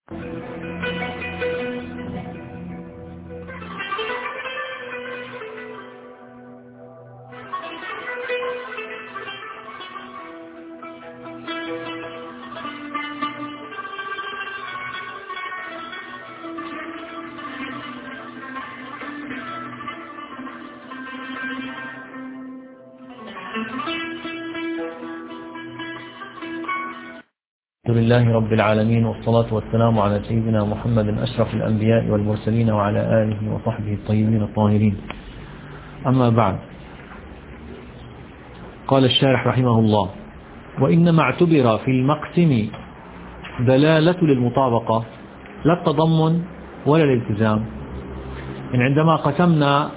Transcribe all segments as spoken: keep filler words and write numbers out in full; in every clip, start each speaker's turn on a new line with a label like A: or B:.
A: الحمد لله رب العالمين، والصلاة والسلام على سيدنا محمد أشرف الأنبياء والمرسلين وعلى آله وصحبه الطيبين الطاهرين. أما بعد، قال الشارح رحمه الله: وإنما اعتبر في المقسم دلالة للمطابقة لا التضمن ولا الالتزام. يعني عندما قسمنا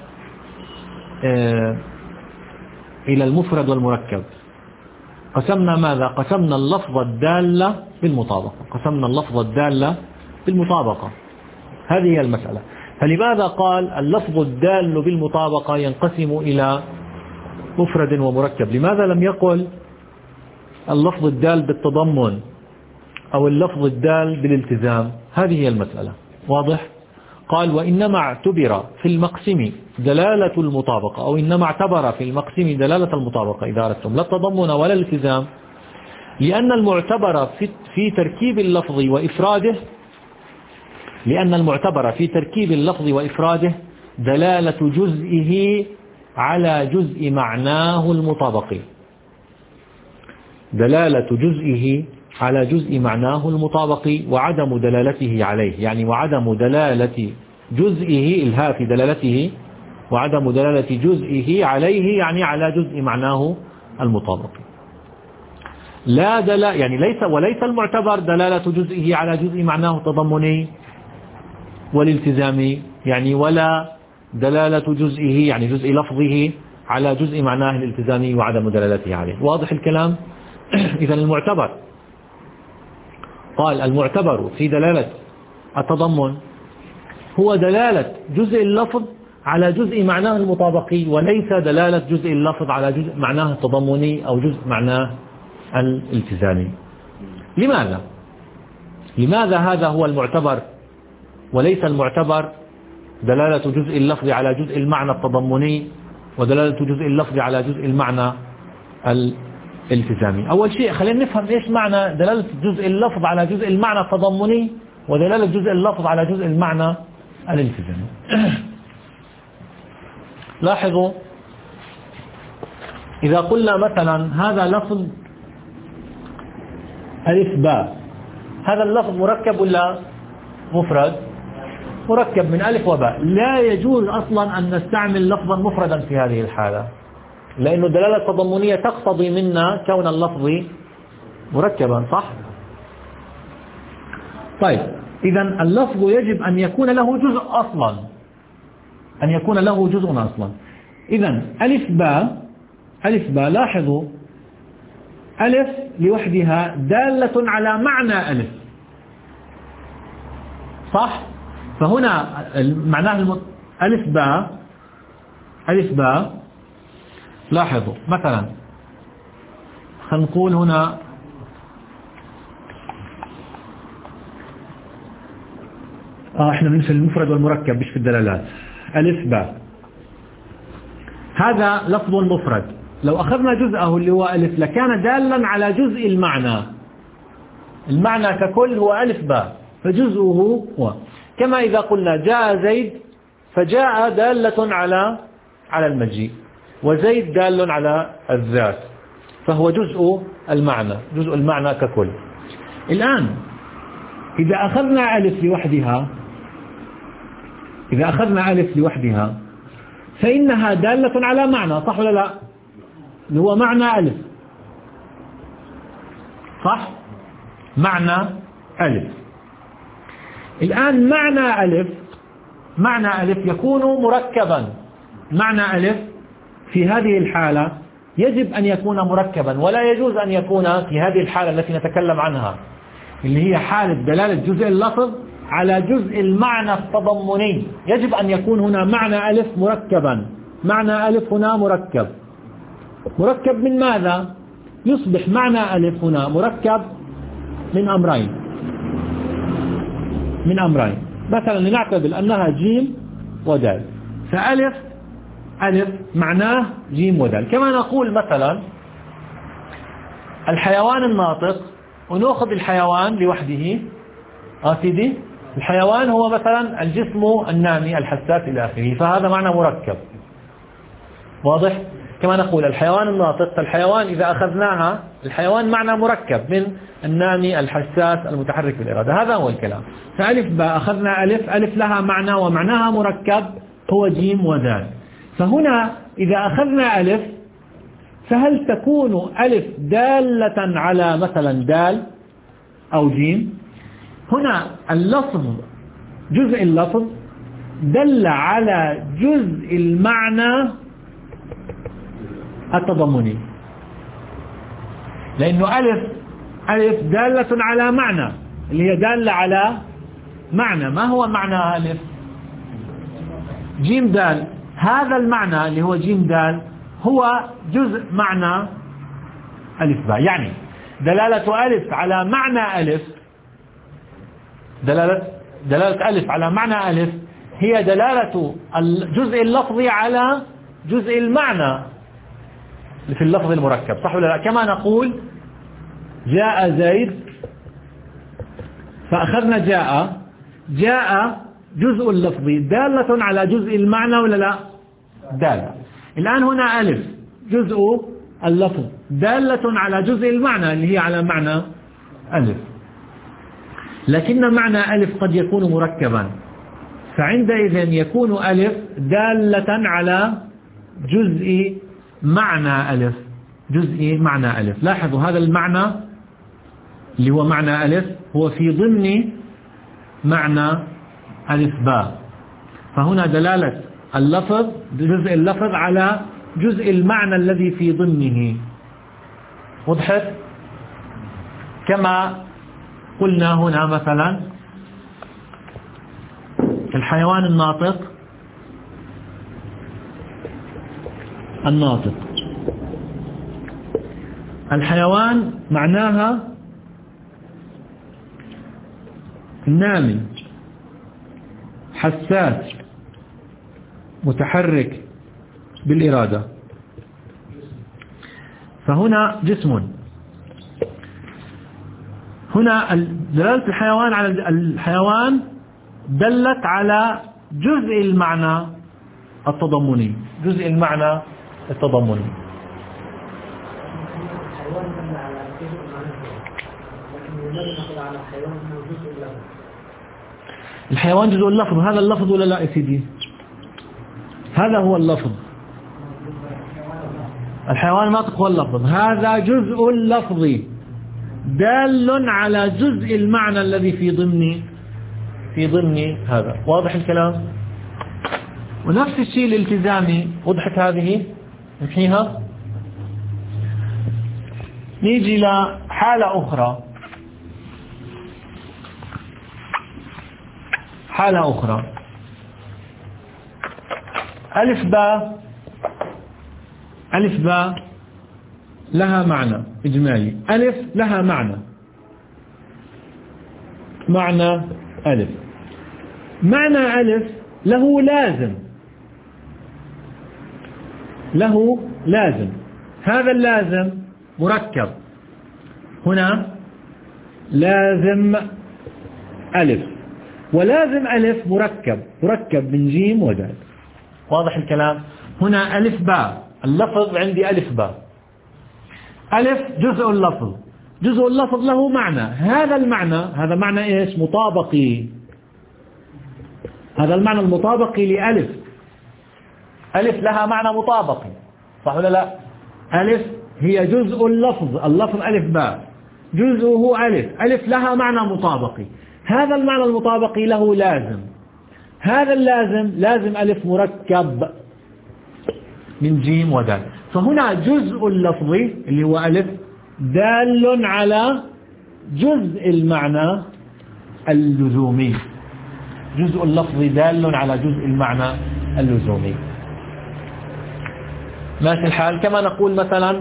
A: إلى المفرد والمركب، قسمنا ماذا؟ قسمنا اللفظ الدالة بالمطابقة قسمنا اللفظ الدالة بالمطابقة هذه هي المسألة. فلماذا قال اللفظ الدال بالمطابقة ينقسم إلى مفرد ومركب؟ لماذا لم يقل اللفظ الدال بالتضمن أو اللفظ الدال بالالتزام؟ هذه هي المسألة. واضح؟ قال: وإنما اعتبر في المقسم دلالة المطابقة، أو إنما اعتبر في المقسم دلالة المطابقة إذا أردتم، لا التضمن ولا الالتزام، لأن المعتبر في, في تركيب اللفظ وإفراده لأن المعتبر في تركيب اللفظ وإفراده دلالة جزئه على جزء معناه المطابق دلالة جزئه على جزء معناه المطابق وعدم دلالته عليه، يعني وعدم دلالة جزئه الهاء في دلالته وعدم دلالة جزئه عليه، يعني على جزء معناه المطابق. لا دلالة يعني ليس وليس المعتبر دلالة جزئه على جزء معناه التضمني والالتزامي، يعني ولا دلالة جزئه يعني جزء لفظه على جزء معناه الالتزامي وعدم دلالته عليه. واضح الكلام؟ إذا المعتبر، قال المعتبر في دلالة التضمن هو دلالة جزء اللفظ على جزء معناه المطابقي، وليس دلالة جزء اللفظ على جزء معناه التضمني أو جزء معناه الالتزامي. لماذا؟ لماذا هذا هو المعتبر وليس المعتبر دلالة جزء اللفظ على جزء المعنى التضمني ودلالة جزء اللفظ على جزء المعنى الالتزامي؟ أول شيء خلينا نفهم إيش معنى دلالة جزء اللفظ على جزء المعنى التضمني ودلالة جزء اللفظ على جزء المعنى الالتزامي. لاحظوا، إذا قلنا مثلا هذا لفظ ألف باء، هذا اللفظ مركب ولا مفرد؟ مركب من ألف وباء. لا يجوز أصلا أن نستعمل لفظا مفردا في هذه الحالة، لأن الدلالة التضمنية تقتضي منا كون اللفظ مركبا، صح؟ طيب، إذا اللفظ يجب أن يكون له جزء أصلا أن يكون له جزء أصلا. إذا ألف باء ألف باء لاحظوا، ألف لوحدها دالة على معنى ألف، صح؟ فهنا معناه المت... ألف باء ألف باء لاحظوا مثلا خلينا نقول هنا آه احنا بننسى المفرد والمركب مش في الدلالات. ألف باء هذا لفظ مفرد، لو أخذنا جزءه اللي هو ألف لكان دالا على جزء المعنى المعنى ككل هو ألف باء، فجزءه هو كما إذا قلنا جاء زيد، فجاء دالة على على المجيء، وزيد دال على الذات، فهو جزء المعنى جزء المعنى ككل. الآن إذا أخذنا ألف لوحدها إذا أخذنا ألف لوحدها فإنها دالة على معنى، صح ولا لا؟ اللي هو معنى ألف، صح؟ معنى ألف. الآن معنى ألف معنى ألف يكون مركبا. معنى ألف في هذه الحالة يجب أن يكون مركبا، ولا يجوز أن يكون في هذه الحالة التي نتكلم عنها اللي هي حالة دلالة جزء اللفظ على جزء المعنى التضمني. يجب أن يكون هنا معنى ألف مركبا. معنى ألف هنا مركب. مركب من ماذا؟ يصبح معنى ألف هنا مركب من أمرين. من أمرين، مثلا لنعتبر أنها جيم ودال، فألف ألف معناه جيم ودال. كما نقول مثلا الحيوان الناطق، ونأخذ الحيوان لوحده. آه سيدي، الحيوان هو مثلا الجسم النامي الحساس إلى آخره، فهذا معنى مركب. واضح؟ كما نقول الحيوان الناطق، فالحيوان إذا أخذناها الحيوان معنى مركب من النامي الحساس المتحرك بالإرادة، هذا هو الكلام. فألف باء أخذنا ألف، ألف لها معنى ومعناها مركب هو جيم ودال. فهنا إذا أخذنا ألف، فهل تكون ألف دالة على مثلا دال أو جيم؟ هنا اللفظ، جزء اللفظ دل على جزء المعنى التضمني، لأنه ألف ألف دالة على معنى، اللي هي دالة على معنى. ما هو معنى ألف؟ جيم دال. هذا المعنى اللي هو جيم دال هو جزء معنى ألف باء. يعني دلالة ألف على معنى ألف، دلالة دلالة ألف على معنى ألف هي دلالة الجزء اللفظي على جزء المعنى في اللفظ المركب، صح ولا لا؟ كما نقول جاء زيد، فأخذنا جاء، جاء جزء اللفظي دالة على جزء المعنى ولا لا؟ دالة. الآن هنا ألف جزء اللفظ دالة على جزء المعنى اللي هي على معنى ألف، لكن معنى ألف قد يكون مركبا، فعندئذ يكون ألف دالة على جزء معنى ألف، جزء معنى ألف. لاحظوا هذا المعنى اللي هو معنى ألف هو في ضمن معنى ألف باء، فهنا دلالة اللفظ جزء اللفظ على جزء المعنى الذي في ضمنه. وضحت؟ كما قلنا هنا مثلا الحيوان الناطق، الناطق الحيوان معناها نامي حساس متحرك بالإرادة، فهنا جسم. هنا دلالة الحيوان على الحيوان دلت على جزء المعنى التضمني، جزء المعنى التضمني. الحيوان جزء اللفظ، هذا اللفظ ولا لا يا سيدي؟ هذا هو اللفظ. الحيوان الناطق هو اللفظ، هذا جزء اللفظ دال على جزء المعنى الذي في ضمن في ضمن هذا. واضح الكلام؟ ونفس الشيء الالتزامي. وضحت هذه؟ نحيها. نيجي لحالة أخرى، حالة أخرى ألف باء، ألف باء لها معنى إجمالي، ألف لها معنى، معنى ألف، معنى ألف له لازم، له لازم، هذا اللازم مركب. هنا لازم ألف، ولازم ألف مركب، مركب من جيم ودال. واضح الكلام؟ هنا ألف باء، اللفظ عندي ألف باء، ألف جزء اللفظ، جزء اللفظ له معنى، هذا المعنى هذا معنى إيش؟ مطابقي، هذا المعنى المطابقي لألف. ألف لها معنى مطابقي، صح ولا لا؟ ألف هي جزء اللفظ، اللفظ ألف باء، جزءه ألف، ألف لها معنى مطابقي، هذا المعنى المطابقي له لازم، هذا اللازم لازم ألف مركب من جيم ودال. فهنا جزء اللفظ اللي هو ألف دال على جزء المعنى اللزومي، جزء اللفظ دال على جزء المعنى اللزومي. ماشي الحال؟ كما نقول مثلا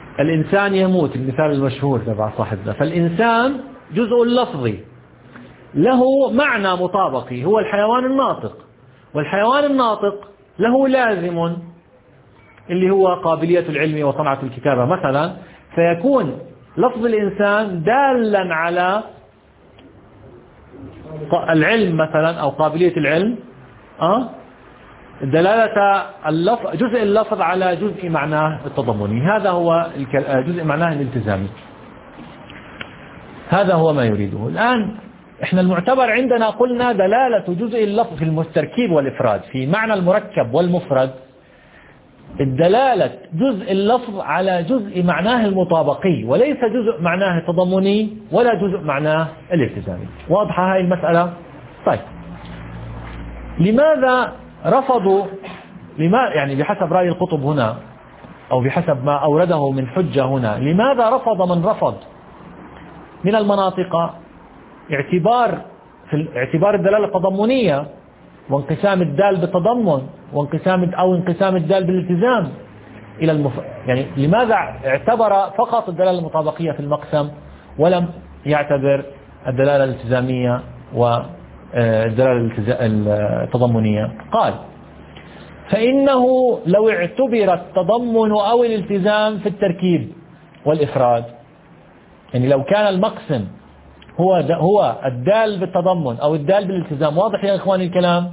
A: الإنسان يموت، المثال المشهور تبع صاحبنا، فالإنسان جزء اللفظي له معنى مطابقي هو الحيوان الناطق، والحيوان الناطق له لازم اللي هو قابلية العلم وصنعة الكتابة مثلا، فيكون لفظ الإنسان دالا على العلم مثلا أو قابلية العلم، أه؟ دلالة اللفظ جزء اللفظ على جزء معناه التضمني، هذا هو جزء معناه الالتزامي، هذا هو ما يريده. الآن احنا المعتبر عندنا قلنا دلالة جزء اللفظ في التركيب والإفراد في معنى المركب والمفرد، الدلالة جزء اللفظ على جزء معناه المطابقي وليس جزء معناه التضمني ولا جزء معناه الالتزامي. واضحة هاي المسألة؟ طيب لماذا رفضوا، لما يعني بحسب رأي القطب هنا أو بحسب ما أورده من حجة هنا، لماذا رفض من رفض من المناطق اعتبار في اعتبار الدلالة التضمنية وانقسام الدال بالتضمن وانقسام أو انقسام الدال بالالتزام إلى المف... يعني لماذا اعتبر فقط الدلالة المطابقية في المقسم ولم يعتبر الدلالة الالتزامية والدلالة التضمنية؟ قال فإنه لو اعتبر التضمن أو الالتزام في التركيب والإفراد، يعني لو كان المقسم هو هو الدال بالتضمن أو الدال بالالتزام، واضح يا إخواني الكلام؟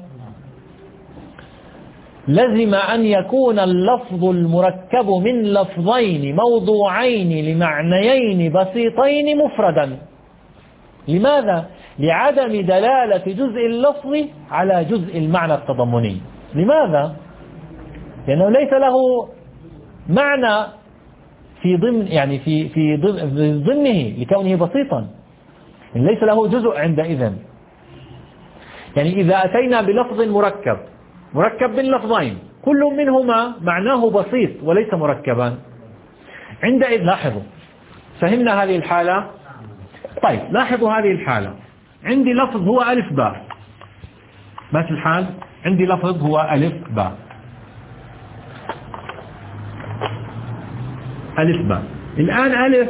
A: لزم أن يكون اللفظ المركب من لفظين موضوعين لمعنيين بسيطين مفردا. لماذا؟ لعدم دلالة جزء اللفظ على جزء المعنى التضمني. لماذا؟ لأنه ليس له معنى في ضمن يعني في في ضمنه لكونه بسيطا، ليس له جزء عندئذ. يعني إذا أتينا بلفظ مركب مركب من لفظين كل منهما معناه بسيط وليس مركبا، عندئذ لاحظوا، فهمنا هذه الحالة؟ طيب لاحظوا هذه الحالة، عندي لفظ هو ألف باء، ماشي الحال؟ عندي لفظ هو ألف باء، ألف باء. الآن ألف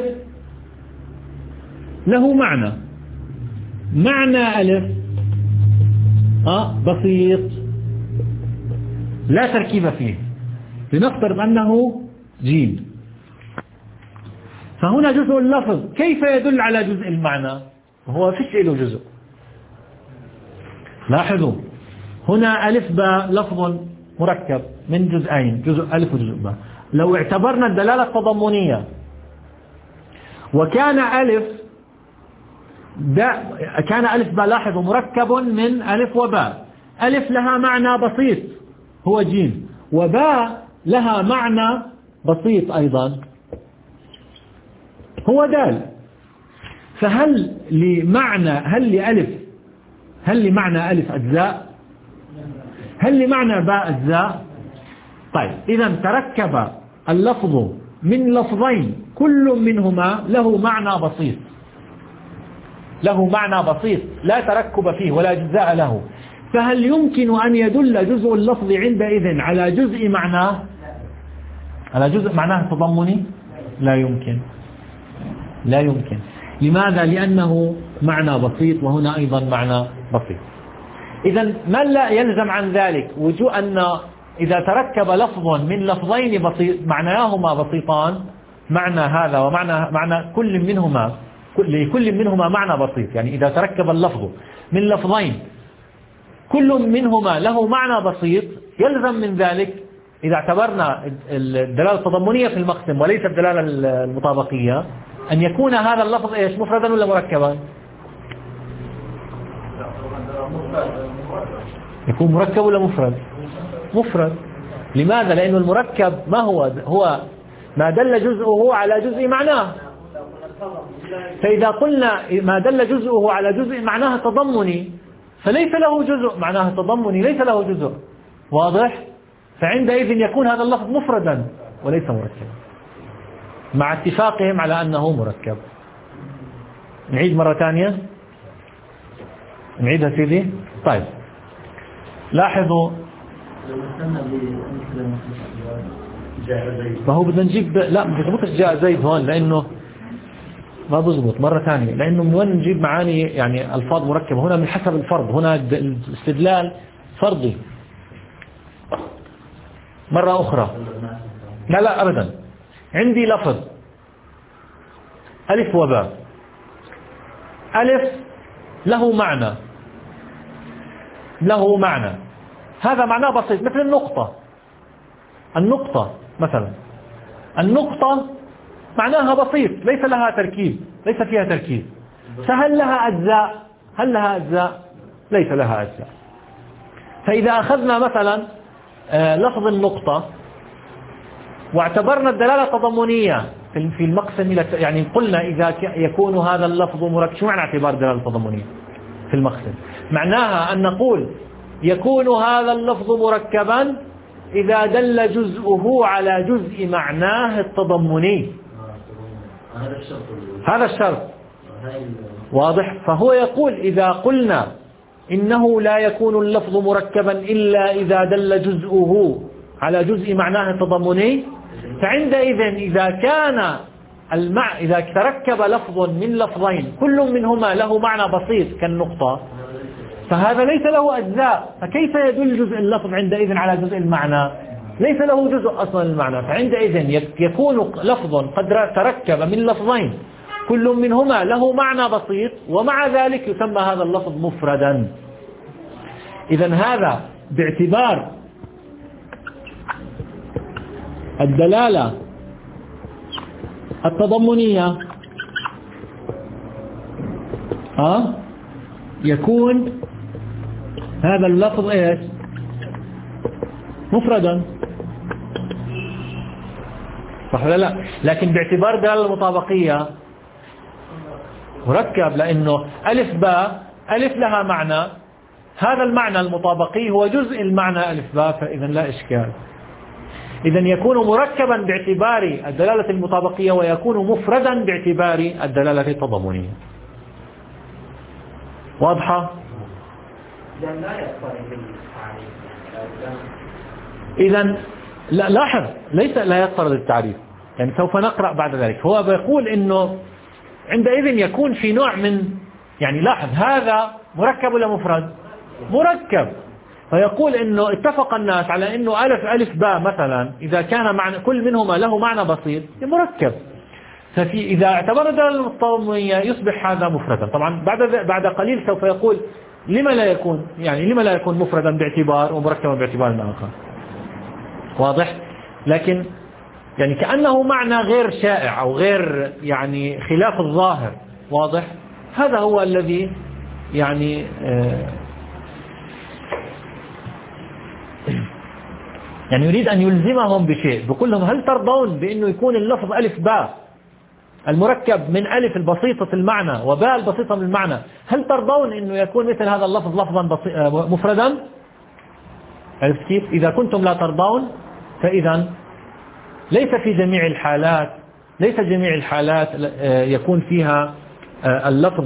A: له معنى، معنى ألف أه بسيط لا تركيب فيه، لنفترض أنه جيم، فهنا جزء اللفظ كيف يدل على جزء المعنى؟ هو فيش له جزء. لاحظوا هنا ألف باء لفظ مركب من جزئين، جزء ألف وجزء باء. لو اعتبرنا الدلالة التضمنية وكان ألف كان ألف باء، لاحظوا مركب من ألف وباء، ألف لها معنى بسيط هو جيم، وباء لها معنى بسيط أيضا هو دال. فهل لمعنى هل لألف هل لمعنى ألف أجزاء؟ هل لمعنى باء أجزاء؟ طيب إذا تركب اللفظ من لفظين كل منهما له معنى بسيط، له معنى بسيط لا تركب فيه ولا أجزاء له، فهل يمكن أن يدل جزء اللفظ عندئذ على جزء معناه على جزء معناه التضمني؟ لا يمكن، لا يمكن. لماذا؟ لأنه معنى بسيط وهنا أيضا معنى بسيط. إذا ما لا يلزم عن ذلك وجوء أن إذا تركب لفظ من لفظين بسيط معناهما بسيطان، معنى هذا ومعنى معنى كل منهما لكل منهما معنى بسيط، يعني إذا تركب اللفظ من لفظين كل منهما له معنى بسيط، يلزم من ذلك إذا اعتبرنا الدلالة التضمنية في المقسم وليس الدلالة المطابقية أن يكون هذا اللفظ إيش؟ مفردا ولا مركبا؟ يكون مركب ولا مفرد؟ مفرد. لماذا؟ لأنه المركب ما هو هو ما دل جزءه على جزء معناه، فإذا قلنا ما دل جزءه على جزء معناه تضمني فليس له جزء معناه تضمني، ليس له جزء، واضح؟ فعندئذ يكون هذا اللفظ مفردا وليس مركبا مع اتفاقهم على أنه مركب. نعيد مرة ثانية، نعيدها سيدي. طيب لاحظوا، فهو بدنا نجيب لا مش جاء زيد هون، لأنه ما بزبط مرة ثانية، لأنه من وين نجيب معاني يعني ألفاظ مركبة؟ هنا من حسب الفرض، هنا الاستدلال فرضي. مرة أخرى، لا لا أبدا، عندي لفظ ألف وباء، ألف له معنى، له معنى، هذا معناه بسيط مثل النقطة. النقطة مثلا، النقطة معناها بسيط، ليس لها تركيب، ليس فيها تركيب. فهل لها أجزاء؟ هل لها أجزاء؟ ليس لها أجزاء. فإذا أخذنا مثلا لفظ النقطة واعتبرنا الدلالة التضمنية في المقسم، يعني قلنا إذا يكون هذا اللفظ مركب، شو معنى اعتبار الدلالة التضمنية في المقسم؟ معناها أن نقول يكون هذا اللفظ مركبا إذا دل جزءه على جزء معناه التضمني. هذا الشرط واضح. فهو يقول إذا قلنا إنه لا يكون اللفظ مركبا إلا إذا دل جزءه على جزء معناه التضمني، فعندئذ إذا كان المع... إذا تركب لفظ من لفظين كل منهما له معنى بسيط كالنقطة، فهذا ليس له أجزاء، فكيف يدل جزء اللفظ عندئذ على جزء المعنى؟ ليس له جزء أصلا المعنى. فعندئذ يكون لفظ قد تركب من لفظين كل منهما له معنى بسيط، ومع ذلك يسمى هذا اللفظ مفردا. إذن هذا باعتبار الدلالة التضمنية أه؟ يكون هذا اللفظ إيش؟ مفردا، صح ولا لا؟ لكن باعتبار الدلالة المطابقية مركب، لأنه ألف باء، ألف لها معنى، هذا المعنى المطابقي هو جزء المعنى ألف باء، فإذا لا إشكال. إذا يكون مركبا باعتبار الدلالة المطابقية، ويكون مفردا باعتبار الدلالة التضمنية. واضحة؟ إذا لا لاحظ، ليس لا يضطرد التعريف، يعني سوف نقرأ بعد ذلك. هو بيقول إنه عندئذ يكون في نوع من، يعني لاحظ هذا مركب ولا مفرد؟ مركب. فيقول إنه اتفق الناس على إنه ألف ألف باء مثلا إذا كان معنى كل منهما له معنى بسيط مركب. ففي إذا اعتبر الدلالة التضمنية يصبح هذا مفردا. طبعا بعد بعد قليل سوف يقول لما لا يكون، يعني لما لا يكون مفردا باعتبار ومركبا باعتبار آخر. واضح؟ لكن يعني كأنه معنى غير شائع أو غير يعني خلاف الظاهر. واضح؟ هذا هو الذي يعني آه يعني يريد أن يلزمهم بشيء، بيقول لهم هل ترضون بأنه يكون اللفظ ألف باء المركب من ألف البسيطة المعنى وباء البسيطة من المعنى، هل ترضون أنه يكون مثل هذا اللفظ لفظا مفردا؟ عرفت كيف؟ إذا كنتم لا ترضون فإذا ليس في جميع الحالات، ليس جميع الحالات يكون فيها اللفظ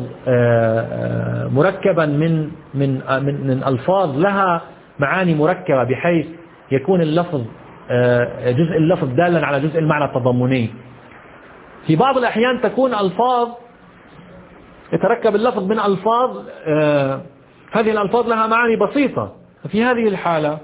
A: مركبا من من من, من ألفاظ لها معاني مركبة، بحيث يكون اللفظ جزء اللفظ دالا على جزء المعنى التضمني. في بعض الأحيان تكون ألفاظ يتركب اللفظ من ألفاظ، هذه الألفاظ لها معاني بسيطة، ففي هذه الحالة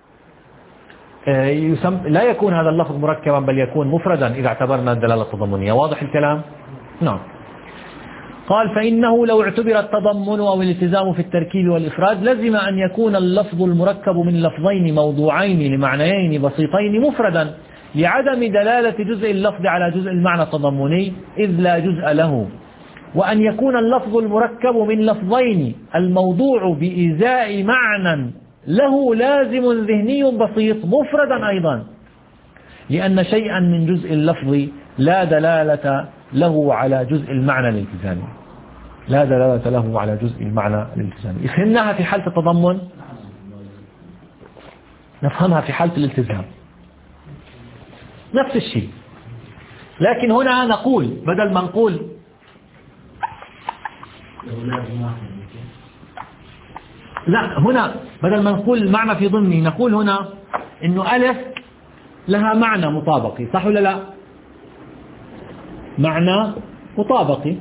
A: يسم لا يكون هذا اللفظ مركبا بل يكون مفردا إذا اعتبرنا الدلالة التضمنية. واضح الكلام؟ نعم. قال فإنه لو اعتبر التضمن أو الالتزام في التركيب والإفراد لزم أن يكون اللفظ المركب من لفظين موضوعين لمعنيين بسيطين مفردا لعدم دلالة جزء اللفظ على جزء المعنى التضمني إذ لا جزء له، وأن يكون اللفظ المركب من لفظين الموضوع بإزاء معنى له لازم ذهني بسيط مفردا أيضا، لأن شيئا من جزء اللفظ لا دلالة له على جزء المعنى الالتزامي، لا دلالة له على جزء المعنى الالتزامي. فهمناها في حالة التضمن، نفهمها في حالة الالتزام نفس الشيء. لكن هنا نقول بدل ما نقول لا، هنا بدل ما نقول المعنى في ضمني نقول هنا إنه ألف لها معنى مطابقي، صح ولا لا؟ معنى مطابقي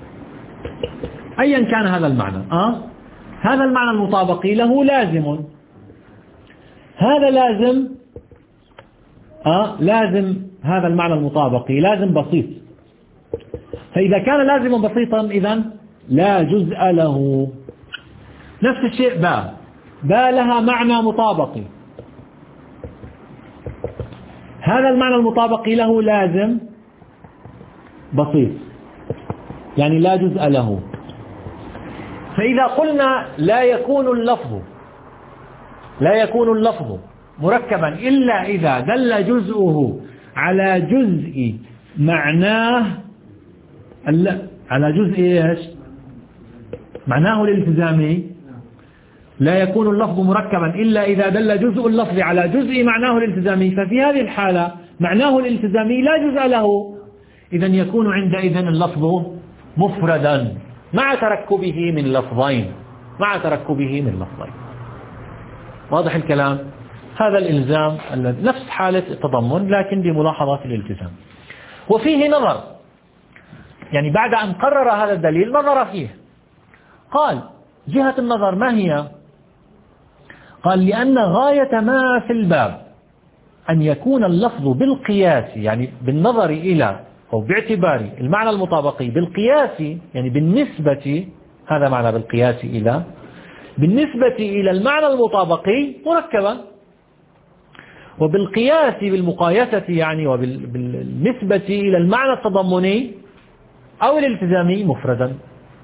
A: أيا كان هذا المعنى. آه هذا المعنى المطابقي له لازم، هذا لازم آه لازم هذا المعنى المطابقي لازم بسيط. فإذا كان لازما بسيطا إذن لا جزء له. نفس الشيء باء، باء لها معنى مطابقي، هذا المعنى المطابقي له لازم بسيط يعني لا جزء له. فإذا قلنا لا يكون اللفظ لا يكون اللفظ مركبا إلا إذا دل جزءه على جزء معناه على جزء إيش معناه الالتزامي. لا يكون اللفظ مركبا إلا إذا دل جزء اللفظ على جزء معناه الالتزامي، ففي هذه الحالة معناه الالتزامي لا جزء له، إذن يكون عندئذ اللفظ مفردا مع تركبه من لفظين مع تركبه من لفظين. واضح الكلام؟ هذا الإلزام نفس حالة التضمن لكن بملاحظة الالتزام. وفيه نظر، يعني بعد أن قرر هذا الدليل نظر فيه، قال جهة النظر ما هي؟ قال لأن غاية ما في الباب أن يكون اللفظ بالقياس، يعني بالنظر إلى أو باعتبار المعنى المطابقي بالقياس، يعني بالنسبة، هذا معنى بالقياس إلى، بالنسبة إلى المعنى المطابقي مركبا، وبالقياس بالمقايسة يعني وبالنسبة إلى المعنى التضمني أو الالتزامي مفردا.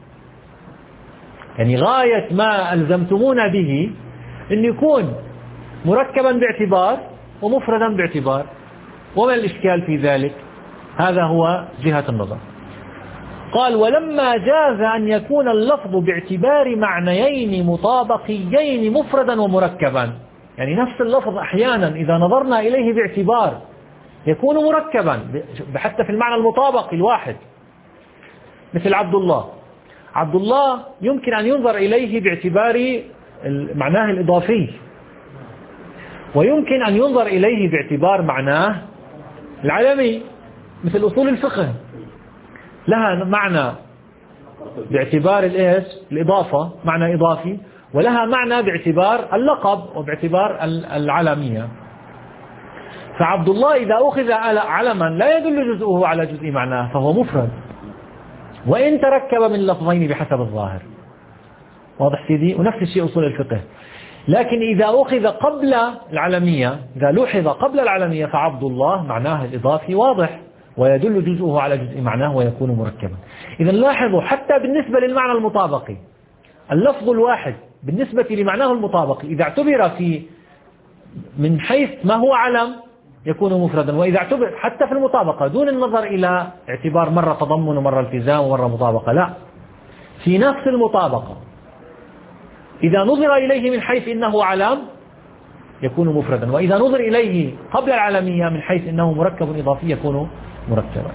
A: يعني غاية ما ألزمتمونا به أن يكون مركبا باعتبار ومفردا باعتبار، وما الإشكال في ذلك؟ هذا هو جهة النظر. قال ولما جاز أن يكون اللفظ باعتبار معنيين مطابقيين مفردا ومركبا، يعني نفس اللفظ أحيانا إذا نظرنا إليه باعتبار يكون مركبا حتى في المعنى المطابق الواحد، مثل عبد الله. عبد الله يمكن أن ينظر إليه باعتبار معناه الإضافي، ويمكن أن ينظر إليه باعتبار معناه العلمي، مثل أصول الفقه لها معنى باعتبار الإيش الإضافة، معنى إضافي، ولها معنى باعتبار اللقب وباعتبار العلمية. فعبد الله إذا أخذ علما لا يدل جزءه على جزء معناه فهو مفرد، وإن تركب من لفظين بحسب الظاهر. واضح سيدي؟ ونفس الشيء أصول الفقه. لكن إذا أخذ قبل العلمية، إذا لوحظ قبل العلمية فعبد الله معناه الإضافي واضح ويدل جزءه على جزء معناه ويكون مركبا. إذا لاحظوا حتى بالنسبة للمعنى المطابقي اللفظ الواحد بالنسبة لمعناه المطابقي إذا اعتبر في من حيث ما هو علم يكون مفردا، وإذا اعتبر حتى في المطابقة دون النظر إلى اعتبار مرة تضمن ومرة التزام ومرة مطابقة، لا، في نفس المطابقة إذا نظر إليه من حيث إنه علم يكون مفردا، وإذا نظر إليه قبل العلمية من حيث إنه مركب إضافي يكون مركبا.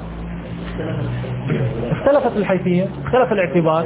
A: اختلفت الحيثية، اختلف الاعتبار.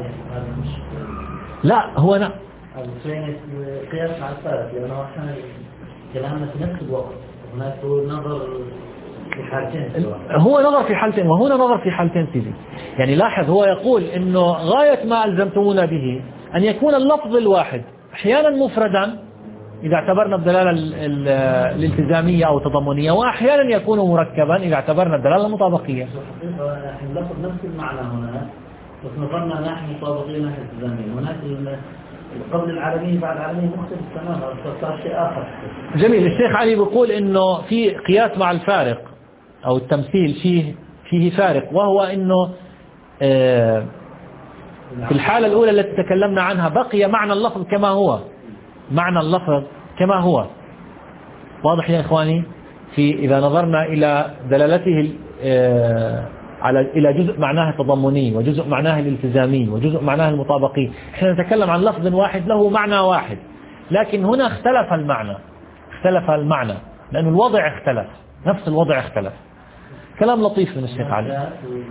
A: لا هو لا
B: قياس مع الفارق، لأنه احنا كلامنا في نفس الوقت، هناك نظر في حالتين،
A: هو نظر في حالتين وهنا نظر في حالتين سيدي. يعني لاحظ هو يقول إنه غاية ما ألزمتمونا به أن يكون اللفظ الواحد أحيانا مفردا إذا اعتبرنا الدلالة الالتزامية أو التضمنية، وأحيانا يكون مركبا إذا اعتبرنا الدلالة المطابقية.
B: نحن نأخذ نفس المعنى هنا، بس نظرنا نحن مطابقين نحن التزامية، هناك قبل العالمية بعد العالمية مختلف تماما، صار شيء آخر.
A: جميل. الشيخ علي بيقول إنه في قياس مع الفارق أو التمثيل فيه فيه فارق، وهو إنه آه في الحالة الأولى التي تكلمنا عنها بقي معنى اللفظ كما هو، معنى اللفظ كما هو. واضح يا إخواني؟ في إذا نظرنا إلى دلالته على إلى جزء معناه التضمني وجزء معناه الالتزامي وجزء معناه المطابقي، احنا نتكلم عن لفظ واحد له معنى واحد، لكن هنا اختلف المعنى، اختلف المعنى لأن الوضع اختلف، نفس الوضع اختلف. كلام لطيف من الشيخ علي.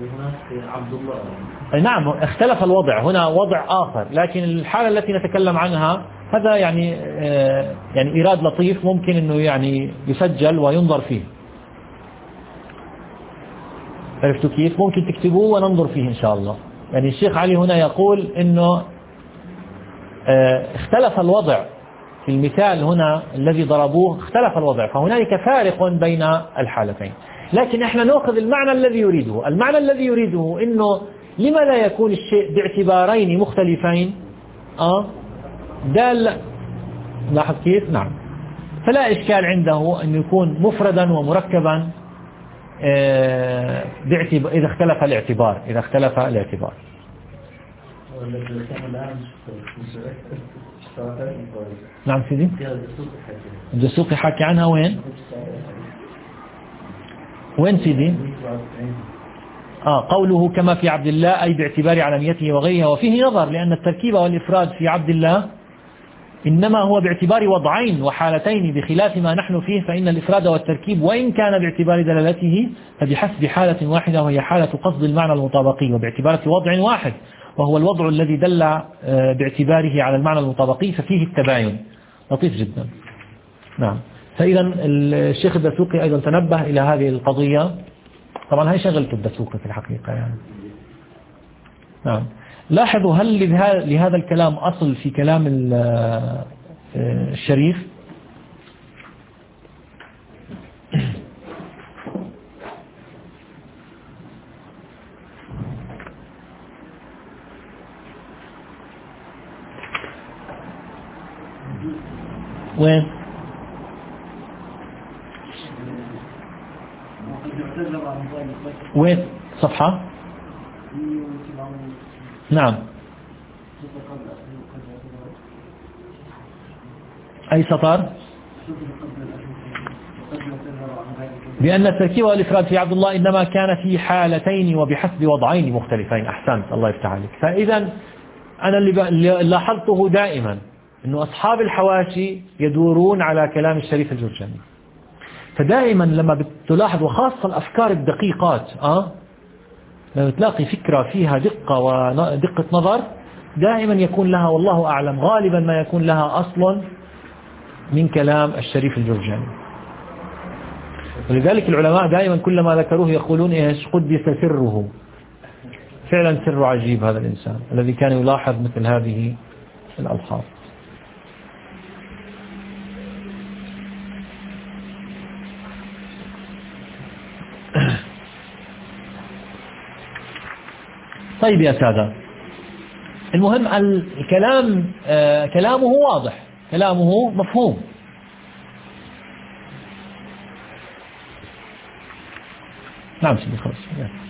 A: نعم اختلف الوضع، هنا وضع آخر، لكن الحالة التي نتكلم عنها هذا يعني يعني إيراد لطيف ممكن إنه يعني يسجل وينظر فيه. عرفتوا كيف؟ ممكن تكتبوه وننظر فيه إن شاء الله. يعني الشيخ علي هنا يقول إنه اه اختلف الوضع في المثال هنا الذي ضربوه، اختلف الوضع، فهنالك فارق بين الحالتين، لكن احنا نأخذ المعنى الذي يريده. المعنى الذي يريده إنه لما لا يكون الشيء باعتبارين مختلفين؟ اه دال، لاحظ كيف؟ نعم. فلا إشكال عنده أن يكون مفردا ومركبا اه باعتبار إذا اختلف الاعتبار، إذا اختلف الاعتبار. نعم سيدي. الدسوقي حكي عنها وين؟ وين سيدي؟ آه قوله كما في عبد الله أي باعتبار علميته وغيرها، وفيه نظر لأن التركيب والإفراد في عبد الله إنما هو باعتبار وضعين وحالتين بخلاف ما نحن فيه، فإن الإفراد والتركيب وإن كان باعتبار دلالته فبحسب حالة واحدة وهي حالة قصد المعنى المطابقي، وباعتبار وضع واحد وهو الوضع الذي دل باعتباره على المعنى المطابقي ففيه التباين. لطيف جدا. نعم. فإذا الشيخ الدسوقي أيضا تنبه إلى هذه القضية. طبعا هي شغلة الدسوقي في الحقيقة يعني. نعم. لاحظوا هل لهذا الكلام أصل في كلام الشريف؟ وين؟ وين صفحة؟ نعم. أي سطر؟ بأن التركيب والإفراد في عبد الله إنما كان في حالتين وبحسب وضعين مختلفين. أحسنت، الله يفتح عليك. فإذا أنا اللي لاحظته دائما أنه أصحاب الحواشي يدورون على كلام الشريف الجرجاني، فدائما لما بتلاحظ وخاصة الأفكار الدقيقات أه لما تلاقي فكرة فيها دقة ودقة نظر دائما يكون لها والله أعلم غالبا ما يكون لها أصل من كلام الشريف الجرجاني. ولذلك العلماء دائما كلما ذكروه يقولون إيش؟ قدس سره. فعلا سر عجيب هذا الإنسان الذي كان يلاحظ مثل هذه الألفاظ. طيب يا سادة، المهم الكلام آه كلامه واضح، كلامه مفهوم. نعم سيدي خلاص.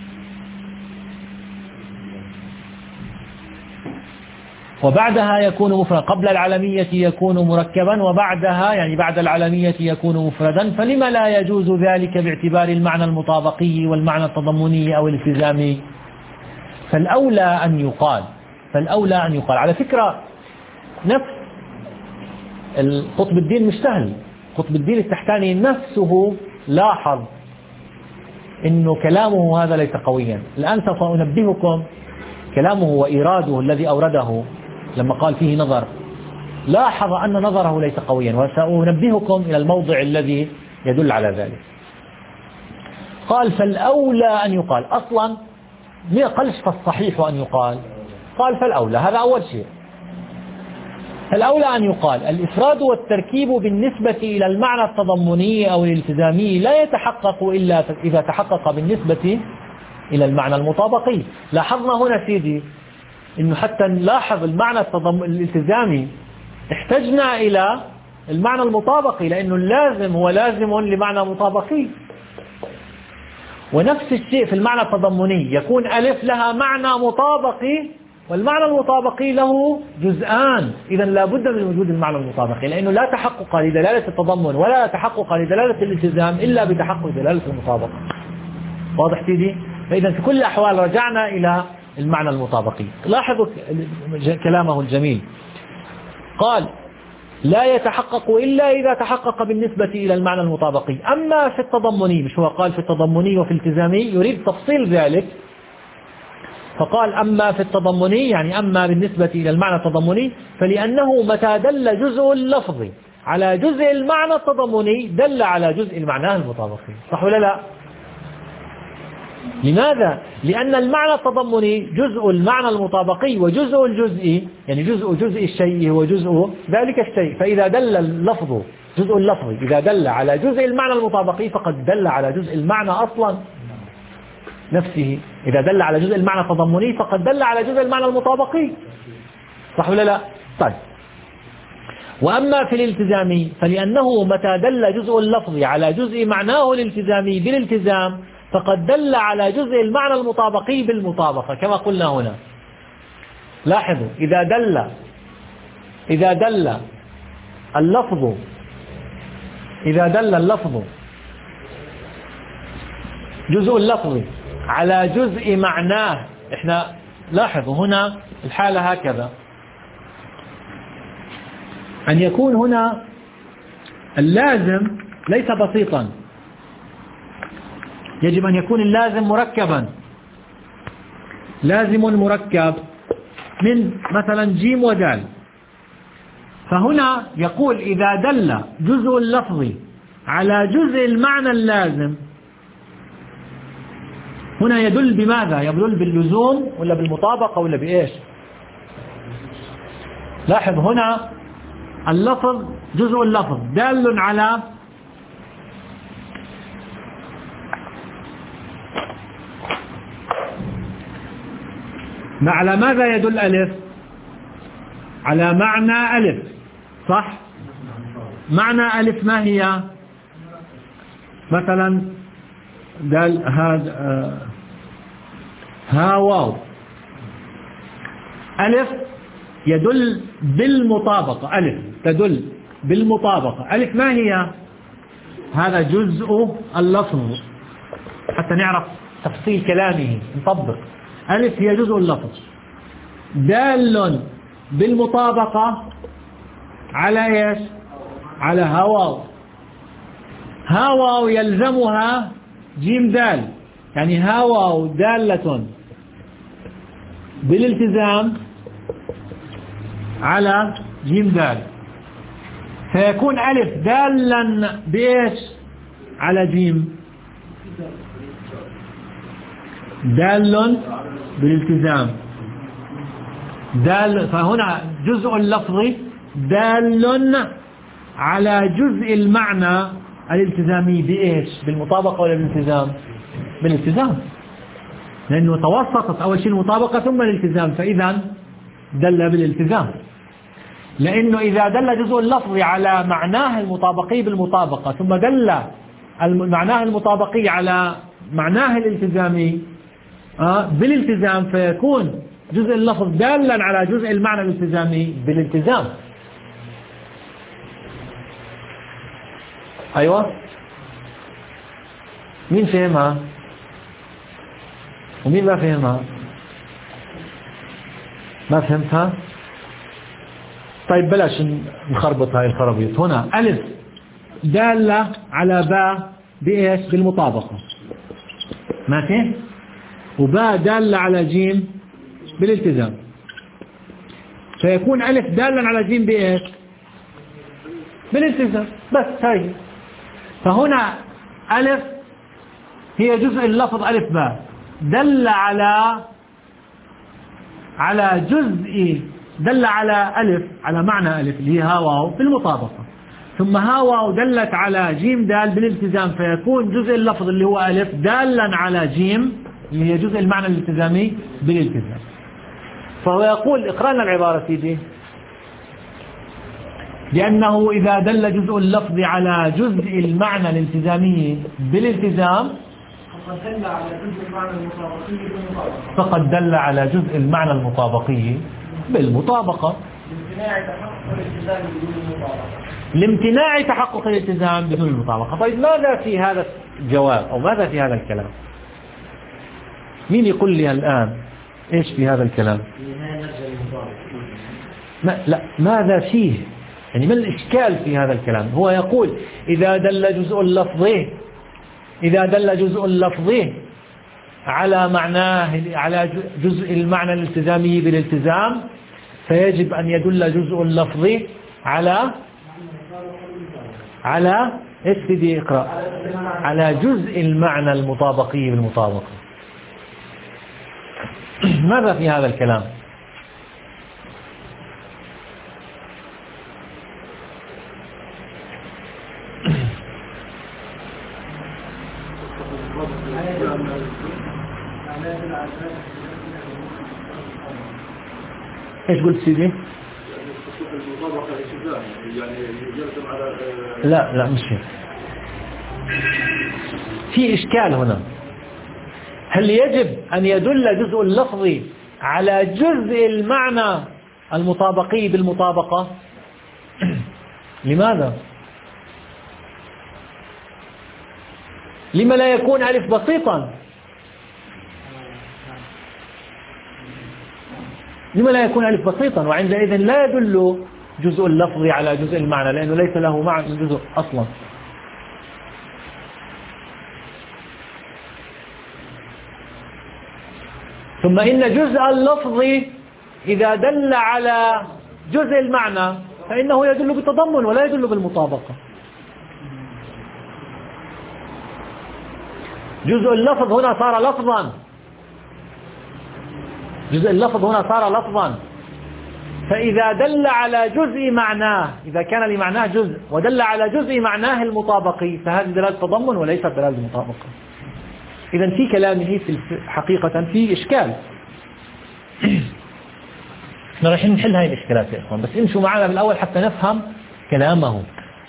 A: وبعدها يكون مفردا، قبل العلمية يكون مركبا، وبعدها يعني بعد العلمية يكون مفردا. فلما لا يجوز ذلك باعتبار المعنى المطابقي والمعنى التضمني أو الالتزامي؟ فالأولى أن يقال فالأولى أن يقال على فكرة نفس قطب الدين مش سهل. قطب الدين التحتاني نفسه لاحظ إنه كلامه هذا ليس قويا. الآن سوف أنبهكم كلامه وإيراده الذي أورده لما قال فيه نظر، لاحظ أن نظره ليس قويا، وسأنبهكم إلى الموضع الذي يدل على ذلك. قال فالأولى أن يقال، أصلا ما قالش فالصحيح أن يقال، قال فالأولى. هذا أول شيء. الأولى أن يقال الإفراد والتركيب بالنسبة إلى المعنى التضمني أو الالتزامي لا يتحقق إلا إذا تحقق بالنسبة إلى المعنى المطابقي. لاحظنا هنا سيدي إنه حتى نلاحظ المعنى التضم... الالتزامي احتجنا إلى المعنى المطابقي، لأنه اللازم هو لازم لمعنى مطابقي. ونفس الشيء في المعنى التضمني، يكون ألف لها معنى مطابقي والمعنى المطابقي له جزءان، إذا لا بد من وجود المعنى المطابقي، لأنه لا تحقق لدلالة التضمن ولا تحقق لدلالة الالتزام إلا بتحقق دلالة المطابقة. واضح سيدي؟ فإذا في كل الأحوال رجعنا إلى المعنى المطابقي. لاحظوا كلامه الجميل، قال لا يتحقق إلا إذا تحقق بالنسبة إلى المعنى المطابقي. أما في التضمني، مش هو قال في التضمني وفي الالتزامي، يريد تفصيل ذلك، فقال أما في التضمني يعني أما بالنسبة إلى المعنى التضمني فلأنه متى دل جزء اللفظ على جزء المعنى التضمني دل على جزء المعنى المطابقي. صح ولا لا؟ لماذا؟ لأن المعنى التضمني جزء المعنى المطابقي وجزء الجزئي، يعني جزء جزء الشيء هو جزء ذلك الشيء. فإذا دل اللفظ جزء اللفظ إذا دل على جزء المعنى المطابقي فقد دل على جزء المعنى أصلا نفسه. إذا دل على جزء المعنى التضمني فقد دل على جزء المعنى المطابقي، صح ولا لا؟ طيب، وأما في الالتزام فلأنه متى دل جزء اللفظ على جزء معناه الالتزامي بالالتزام فقد دل على جزء المعنى المطابقي بالمطابقة كما قلنا هنا. لاحظوا، إذا دل إذا دل اللفظ إذا دل اللفظ جزء اللفظ على جزء معناه، احنا لاحظوا هنا الحالة هكذا، أن يكون هنا اللازم ليس بسيطا، يجب أن يكون اللازم مركبا، لازم مركب من مثلا جيم ودال. فهنا يقول إذا دل جزء اللفظ على جزء المعنى اللازم، هنا يدل بماذا؟ يدل باللزوم ولا بالمطابقة ولا بإيش؟ لاحظ هنا اللفظ جزء اللفظ دال على على ماذا يدل ألف؟ على معنى ألف، صح؟ معنى ألف ما هي؟ مثلا دال هذا ها واو، ألف يدل بالمطابقة، ألف تدل بالمطابقة. ألف ما هي؟ هذا جزء اللفظ حتى نعرف تفصيل كلامه نطبق. ألف هي جزء اللفظ دال بالمطابقة على إيش؟ على ها واو. ها واو يلزمها جيم دال، يعني ها واو دالة بالالتزام على جيم دال، فيكون ألف دالا بإيش؟ على جيم، دال بالالتزام دال. فهنا جزء اللفظ دال على جزء المعنى الالتزامي بإيش؟ بالمطابقة ولا بالالتزام؟ بالالتزام، لأنه توسطت أول شيء المطابقة ثم الالتزام، فإذا دل بالالتزام. لأنه إذا دل جزء اللفظ على معناه المطابقي بالمطابقة ثم دل معناه المطابقي على معناه الالتزامي بالالتزام فيكون جزء اللفظ دالا على جزء المعنى الالتزامي بالالتزام. أيوة، مين فهمها ومين ما فهمها؟ ما فهمتها؟ طيب بلاش نخربط هاي الخرابيط. هنا ألف دالة على باء بإيش؟ بالمطابقة، ماشي، وباء دالة على جيم بالالتزام، فيكون ألف دالا على جيم بإيش؟ بالالتزام بس. هاي فهنا ألف هي جزء اللفظ ألف باء دل على على جزء دل على ألف على معنى ألف اللي هي ها واو بالمطابقة، ثم ها واو دلت على جيم دال بالالتزام، فيكون جزء اللفظ اللي هو ألف دالا على جيم اللي هي جزء المعنى الالتزامي بالالتزام. فهو يقول اقرأنا العبارة سيدي، لأنه إذا دل جزء اللفظ على جزء المعنى الالتزامي بالالتزام فقد دل على جزء المعنى المطابقي بالمطابقة لامتناع تحقق الالتزام بدون المطابقة. طيب ماذا في هذا الجواب أو ماذا في هذا الكلام؟ مين يقول لي الآن إيش في هذا الكلام؟ ما لا ماذا فيه؟ يعني ما الإشكال في هذا الكلام؟ هو يقول إذا دل جزء اللفظ إذا دل جزء اللفظ على معناه على جزء المعنى الالتزامي بالالتزام فيجب أن يدل جزء اللفظ على على ايش بدي اقرأ على جزء المعنى المطابقي بالمطابقة. ماذا في هذا الكلام؟ ايش قلت سيدي؟ لا لا مش هيك. في إشكال هنا. هل يجب أن يدل جزء اللفظ على جزء المعنى المطابقي بالمطابقة؟ لماذا؟ لما لا يكون ألف بسيطا؟ لما لا يكون ألف بسيطا؟ وعندئذ لا يدل جزء اللفظ على جزء المعنى، لأنه ليس له معنى جزء أصلا. ثم إن جزء اللفظ إذا دل على جزء المعنى فإنه يدل بالتضمن ولا يدل بالمطابقة. جزء اللفظ هنا صار لفظا، جزء اللفظ هنا صار لفظا، فإذا دل على جزء معناه، إذا كان لمعناه جزء ودل على جزء معناه المطابقي فهذه دلالة تضمن وليست دلالة مطابقة. إذا في كلامه في حقيقة في إشكال. احنا رايحين نحل هاي الإشكالات يا إخوان، بس امشوا معنا بالأول حتى نفهم كلامه.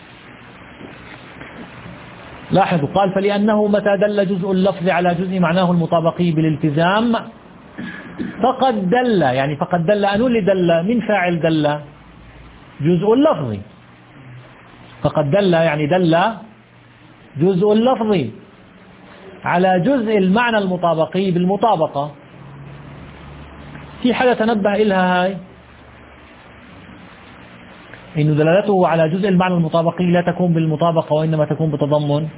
A: لاحظوا قال فلأنه متى دل جزء اللفظ على جزء معناه المطابقي بالالتزام فقد دل، يعني فقد دل أنو اللي دل من فاعل دل جزء اللفظ، فقد دل يعني دل جزء اللفظ على جزء المعنى المطابقي بالمطابقة. في حاجة تنبه إلها هاي، إن دلالته على جزء المعنى المطابقي لا تكون بالمطابقة وإنما تكون بتضمن.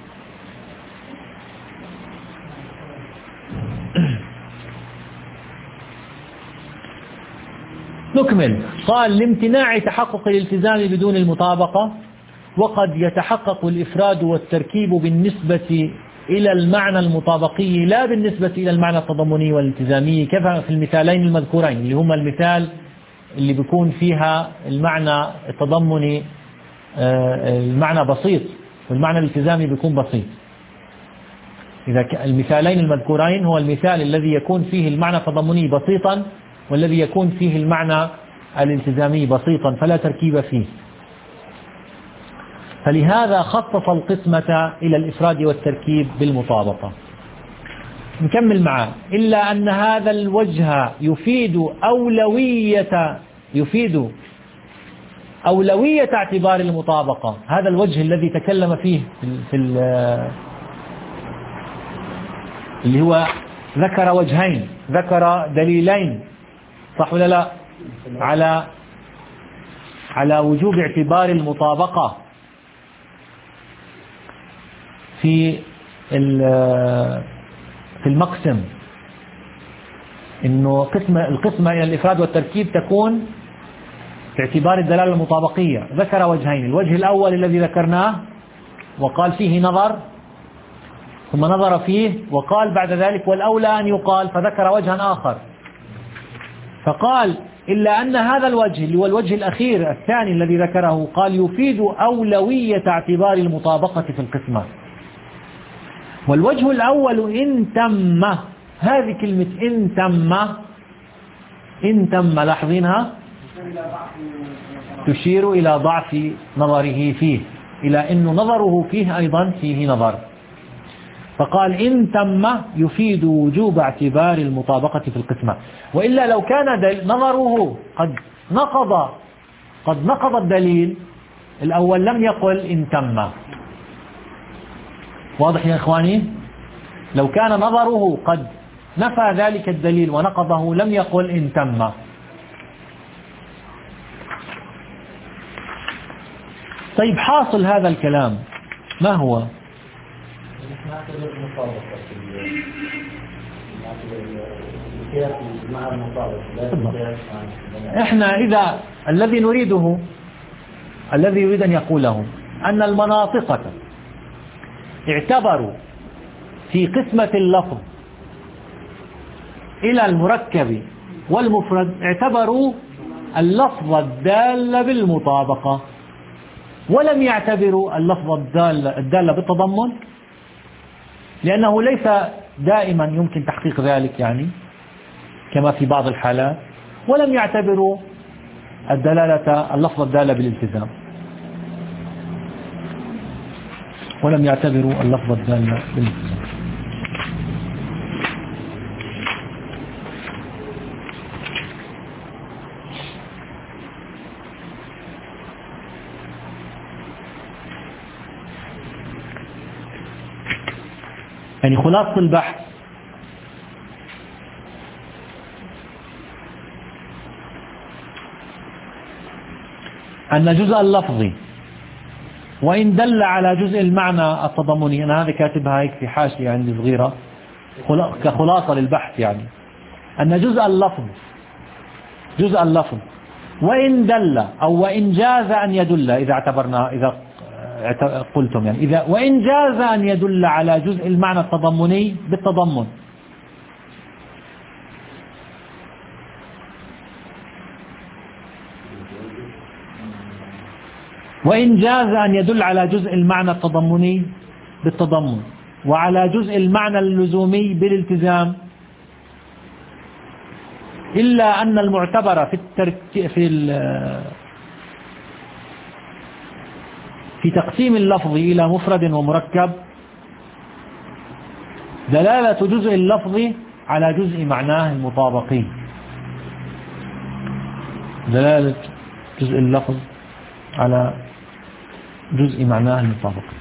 A: نكمل. قال لامتناع تحقق الالتزام بدون المطابقة، وقد يتحقق الإفراد والتركيب بالنسبة إلى المعنى المطابقي لا بالنسبة إلى المعنى التضمني والالتزامي، كما في المثالين المذكورين اللي هما المثال اللي بيكون فيها المعنى التضمني المعنى بسيط والمعنى الالتزامي بيكون بسيط. إذا المثالين المذكورين هو المثال الذي يكون فيه المعنى التضمني بسيطا والذي يكون فيه المعنى الالتزامي بسيطا فلا تركيب فيه، فلهذا خصص القسمة إلى الإفراد والتركيب بالمطابقة. نكمل معه. إلا أن هذا الوجه يفيد أولوية يفيد أولوية اعتبار المطابقة. هذا الوجه الذي تكلم فيه في اللي هو ذكر وجهين، ذكر دليلين، صح ولا لا، على على وجوب اعتبار المطابقة في في المقسم، إنه قسمة القسمة إلى الإفراد والتركيب تكون باعتبار الدلالة المطابقية. ذكر وجهين، الوجه الأول الذي ذكرناه وقال فيه نظر، ثم نظر فيه وقال بعد ذلك والأولى أن يقال، فذكر وجها آخر فقال إلا أن هذا الوجه اللي هو الوجه الأخير الثاني الذي ذكره قال يفيد أولوية اعتبار المطابقة في القسمة. والوجه الأول إن تم، هذه كلمة إن تم إن تم لاحظينها تشير إلى ضعف نظره فيه، إلى أن نظره فيه أيضا فيه نظر، فقال إن تم يفيد وجوب اعتبار المطابقة في القسمة. وإلا لو كان نظره قد نقض قد نقض الدليل الأول لم يقل إن تم. واضح يا إخواني؟ لو كان نظره قد نفى ذلك الدليل ونقضه لم يقل إن تم. طيب حاصل هذا الكلام ما هو؟ احنا إذا الذي نريده الذي يريد أن يقوله أن المناطق اعتبروا في قسمة اللفظ إلى المركب والمفرد اعتبروا اللفظ الدال بالمطابقة، ولم يعتبروا اللفظ الدال الدال بالتضمن، لأنه ليس دائما يمكن تحقيق ذلك يعني كما في بعض الحالات، ولم يعتبروا الدلالة اللفظ الدالة بالالتزام ولم يعتبروا اللفظ الدالة بالالتزام. يعني خلاصة البحث أن جزء اللفظي وإن دل على جزء المعنى التضمني، أنا هذا كاتبها هيك في حاشية عندي صغيرة كخلاصة للبحث، يعني أن جزء اللفظ جزء اللفظ وإن دل أو وإن جاز أن يدل، إذا اعتبرنا إذا قلتم يعني إذا وإن جاز أن يدل على جزء المعنى التضمني بالتضمن، وإن جاز أن يدل على جزء المعنى التضمني بالتضمن وعلى جزء المعنى اللزومي بالالتزام، إلا أن المعتبر في الترك في في تقسيم اللفظ إلى مفرد ومركب دلالة جزء اللفظ على جزء معناه المطابقي، دلالة جزء اللفظ على جزء معناه المطابقي.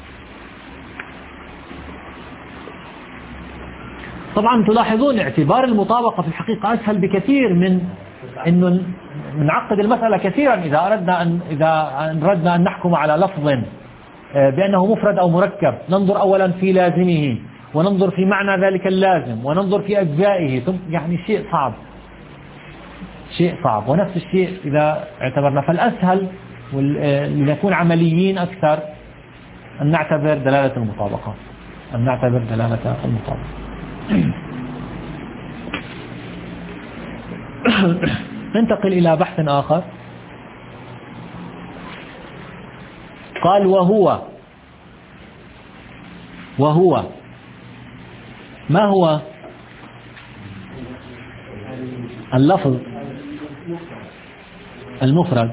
A: طبعا تلاحظون اعتبار المطابقة في الحقيقة أسهل بكثير من أنه نعقد المسألة كثيرا إذا أردنا أن إذا أردنا أن نحكم على لفظ بأنه مفرد أو مركب. ننظر أولا في لازمه، وننظر في معنى ذلك اللازم، وننظر في أجزائه، ثم يعني شيء صعب شيء صعب ونفس الشيء إذا اعتبرنا. فالأسهل لنكون عمليين أكثر أن نعتبر دلالة المطابقة أن نعتبر دلالة المطابقة ننتقل إلى بحث آخر. قال وهو وهو ما هو اللفظ المفرد؟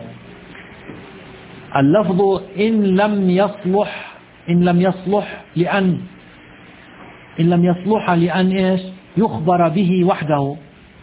A: اللفظ إن لم يصلح إن لم يصلح لأن إن لم يصلح لأن إيش يخبر به وحده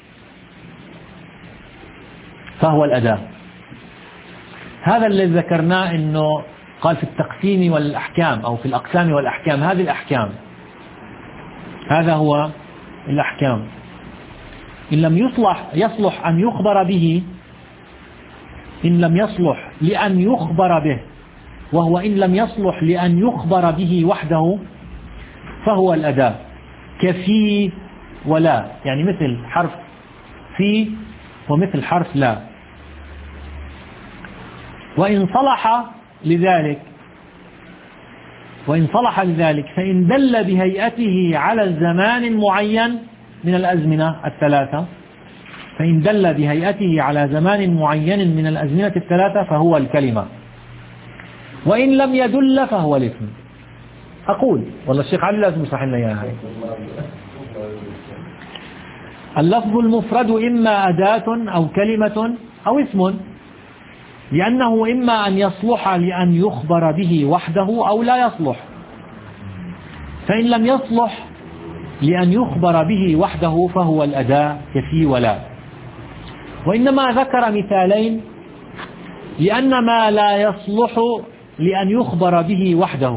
A: فهو الأداة. هذا الذي ذكرناه إنه قال في التقسيم والأحكام أو في الأقسام والأحكام، هذه الأحكام هذا هو الأحكام. إن لم يصلح يصلح أن يخبر به إن لم يصلح لأن يخبر به، وهو إن لم يصلح لأن يخبر به وحده فهو الأداة، كفي ولا، يعني مثل حرف في ومثل حرف لا. وإن صلح لذلك وإن صلح لذلك فإن دل بهيئته على الزمان معين من الأزمنة الثلاثة فإن دل بهيئته على زمان معين من الأزمنة الثلاثة فهو الكلمة، وإن لم يدل فهو الاسم. أقول والله الشيخ علي لازم يصحح لنا إياها. اللفظ المفرد إما أداة أو كلمة أو اسم، لأنه إما أن يصلح لأن يخبر به وحده أو لا يصلح. فإن لم يصلح لأن يخبر به وحده فهو الأداة كفي ولا. وإنما ذكر مثالين لأن ما لا يصلح لأن يخبر به وحده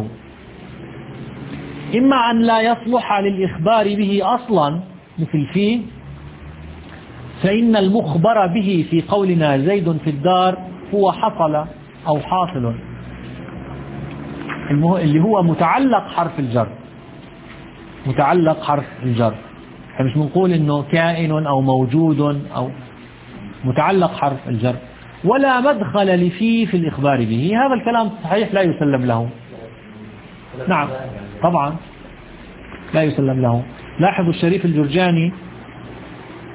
A: إما أن لا يصلح للإخبار به أصلا مثل فيه، فإن المخبر به في قولنا زيد في الدار هو حصل أو حاصل، اللي هو متعلق حرف الجر متعلق حرف الجر مش بنقول إنه كائن أو موجود أو متعلق حرف الجر، ولا مدخل لفيه في الإخبار به. هذا الكلام صحيح لا يسلم له. نعم طبعا لا يسلم له. لاحظوا الشريف الجرجاني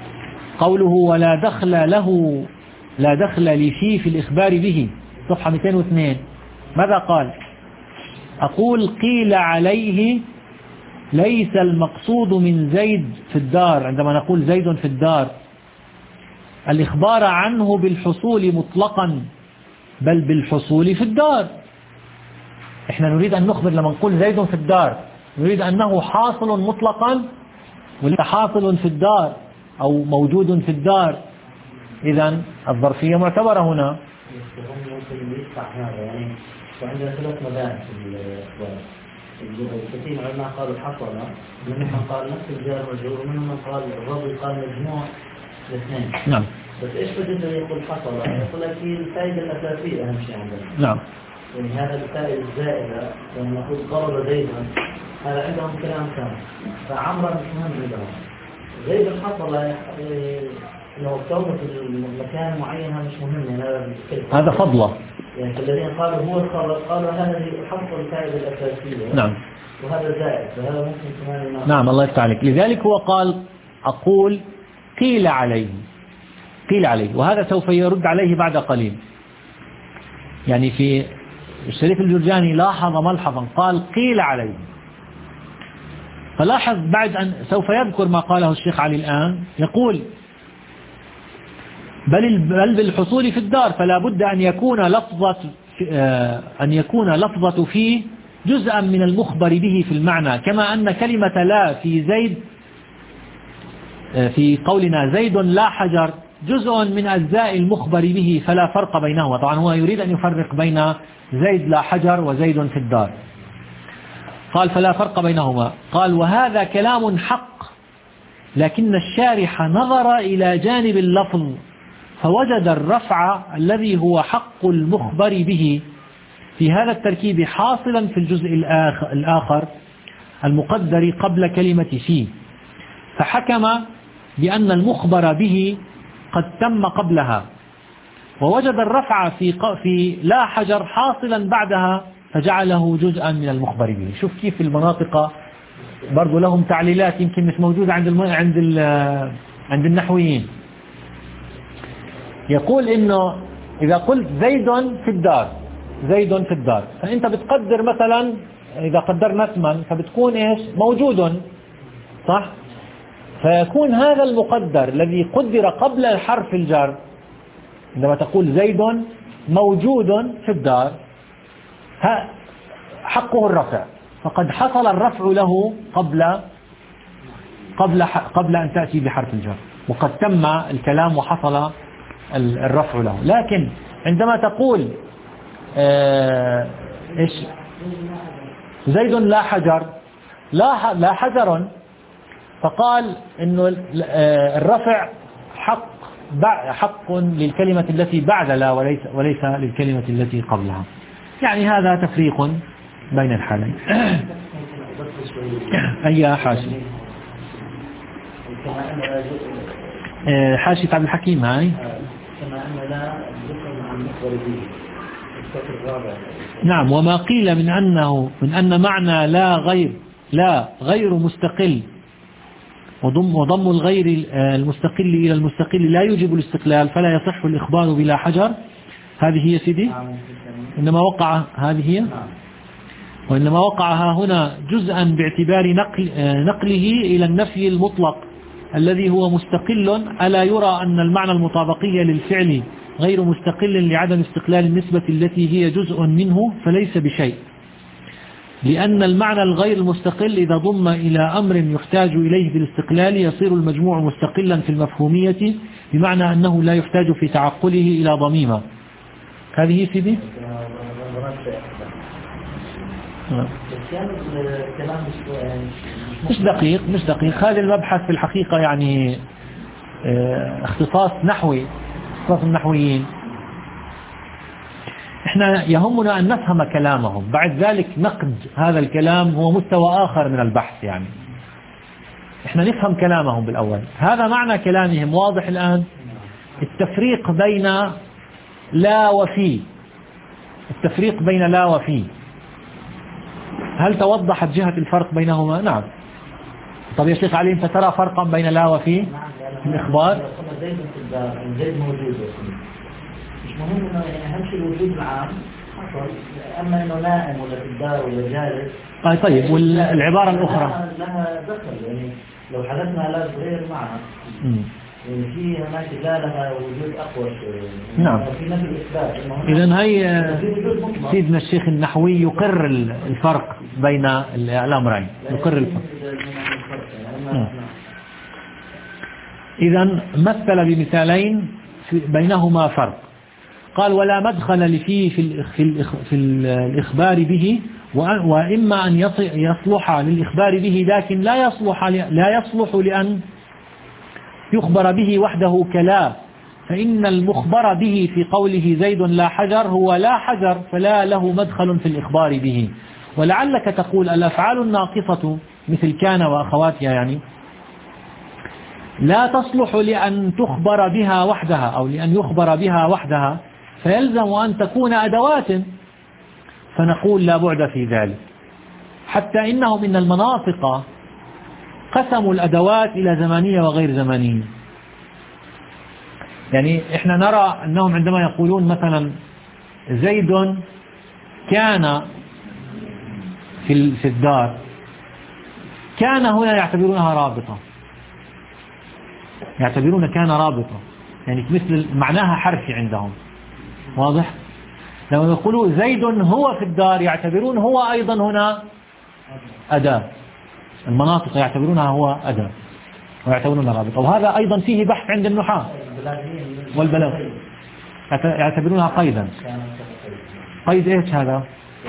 A: قوله ولا دخل له لا دخل لي فيه في الإخبار به، صفحة مئتين واثنين، ماذا قال؟ أقول قيل عليه ليس المقصود من زيد في الدار، عندما نقول زيد في الدار الإخبار عنه بالحصول مطلقا، بل بالحصول في الدار. احنا نريد أن نخبر لما نقول زيد في الدار نريد أنه حاصل مطلقا وليس حاصل في الدار أو موجود في الدار. إذن الظرفية معتبرة هنا.
B: ممكن يدفع هذا يعني وعندنا ثلاث مباحث في الإخبار. كثير من العلماء قالوا حصل، منهم من قال نفس الجار والمجرور، ومنهم من قال الرابط قال مجموع الاثنين.
A: نعم.
B: بس ايش بدنا يقول حصل؟ يقول لك هي الفائدة الأساسية أهم شيء عندنا.
A: نعم.
B: يعني هذا الفائدة الزائدة لما نقول ضرب زيدا هذا عندهم كلام ثاني، فعمرا مش مهم عندهم. زيد حصل لو توقف المكان معين هذا مش مهم يعني
A: هذا فضله.
B: يعني الذين قالوا هو الخبر قالوا هذه حصل الفائدة الأساسية.
A: نعم.
B: وهذا زائد فهذا ممكن كمان يناقض.
A: نعم الله يفتح عليك. لذلك هو قال أقول قيل عليه قيل عليه، وهذا سوف يرد عليه بعد قليل. يعني في الشريف الجرجاني لاحظ ملحظا قال قيل عليه، فلاحظ بعد أن سوف يذكر ما قاله الشيخ علي الآن يقول بل بل بالحصول في الدار، فلا بد أن يكون لفظة أن يكون لفظة فيه جزءا من المخبر به في المعنى، كما أن كلمة لا في زيد في قولنا زيد لا حجر جزء من أجزاء المخبر به فلا فرق بينهما. طبعا هو يريد أن يفرق بين زيد لا حجر وزيد في الدار، قال فلا فرق بينهما. قال وهذا كلام حق، لكن الشارح نظر إلى جانب اللفظ فوجد الرفع الذي هو حق المخبر به في هذا التركيب حاصلا في الجزء الآخر المقدر قبل كلمة فيه، فحكم بأن المخبر به قد تم قبلها، ووجد الرفع في في لا حجر حاصلا بعدها فجعله جزءا من المخبر به. شوف كيف المناطق برضو لهم تعليلات يمكن مش موجودة عند الم... عند ال... عند النحويين. يقول إنه إذا قلت زيد في الدار زيد في الدار فأنت بتقدر مثلا إذا قدرنا اسما فبتكون إيش موجود، صح؟ فيكون هذا المقدر الذي قدر قبل حرف الجر عندما تقول زيد موجود في الدار حقه الرفع، فقد حصل الرفع له قبل قبل قبل أن تأتي بحرف الجر، وقد تم الكلام وحصل الرفع له. لكن عندما تقول آه إيش زيد لا حجر لا لا حجر، فقال إنه الرفع حق حق للكلمة التي بعد لا وليس وليس للكلمة التي قبلها. يعني هذا تفريق بين الحالين. أي حاشي حاشي عبد الحكيم هاي. نعم. وما قيل من أنه من أن معنى لا غير لا غير مستقل وضم وضم الغير المستقل إلى المستقل لا يوجب الاستقلال فلا يصح الإخبار بلا حجر. هذه هي سيدي إنما وقع هذه هي وإنما وقعها هنا جزءا باعتبار نقل نقله إلى النفي المطلق الذي هو مستقل. ألا يرى أن المعنى المطابقي للفعل غير مستقل لعدم استقلال النسبة التي هي جزء منه فليس بشيء، لأن المعنى الغير المستقل إذا ضم إلى أمر يحتاج إليه بالاستقلال يصير المجموع مستقلا في المفهومية، بمعنى أنه لا يحتاج في تعقله إلى ضميمة. هذه سيدي مش دقيق مش دقيق هذا المبحث في الحقيقة يعني اختصاص نحوي، اختصاص النحويين. احنا يهمنا أن نفهم كلامهم، بعد ذلك نقد هذا الكلام هو مستوى آخر من البحث. يعني احنا نفهم كلامهم بالأول، هذا معنى كلامهم واضح الآن. التفريق بين لا وفي التفريق بين لا وفي هل توضحت جهة الفرق بينهما؟ نعم. طب يا شيخ علي أنت ترى فرقا بين لا وفي في الإخبار؟
B: زيد في الدار زيد موجود مش مهم إنه يعني أهم شيء الوجود العام حصل. أما إنه نائم ولا في الدار ولا جالس.
A: آه طيب والعبارة الأخرى
B: لها دخل يعني لو حدثنا لا صغير معها. يعني في هناك لا لها وجود أقوى شوي.
A: نعم.
B: في نفي الإثبات.
A: إذن هي سيدنا الشيخ النحوي يقر الفرق بين الأمرين. يقر الفرق. إذن مثل بمثالين بينهما فرق. قال ولا مدخل لفيه في في الإخبار به وإما أن يصلح للإخبار به لكن لا يصلح لا يصلح لأن يخبر به وحده كلا فإن المخبر به في قوله زيد لا حجر هو لا حجر فلا له مدخل في الإخبار به. ولعلك تقول الأفعال الناقصة مثل كان وأخواتها يعني لا تصلح لأن تخبر بها وحدها أو لأن يخبر بها وحدها فيلزم أن تكون أدوات. فنقول لا بعد في ذلك حتى إنهم إن المناطق قسموا الأدوات إلى زمانية وغير زمانية. يعني إحنا نرى أنهم عندما يقولون مثلا زيد كان في في الدار كان هنا يعتبرونها رابطة يعتبرون كان رابطة يعني مثل معناها حرفي عندهم واضح. لو يقولوا زيد هو في الدار يعتبرون هو أيضا هنا أداة. المناطق يعتبرونها هو أداة ويعتبرونها رابطة وهذا أيضا فيه بحث عند النحاة والبلاغ يعتبرونها قيدا. قيد إيش هذا؟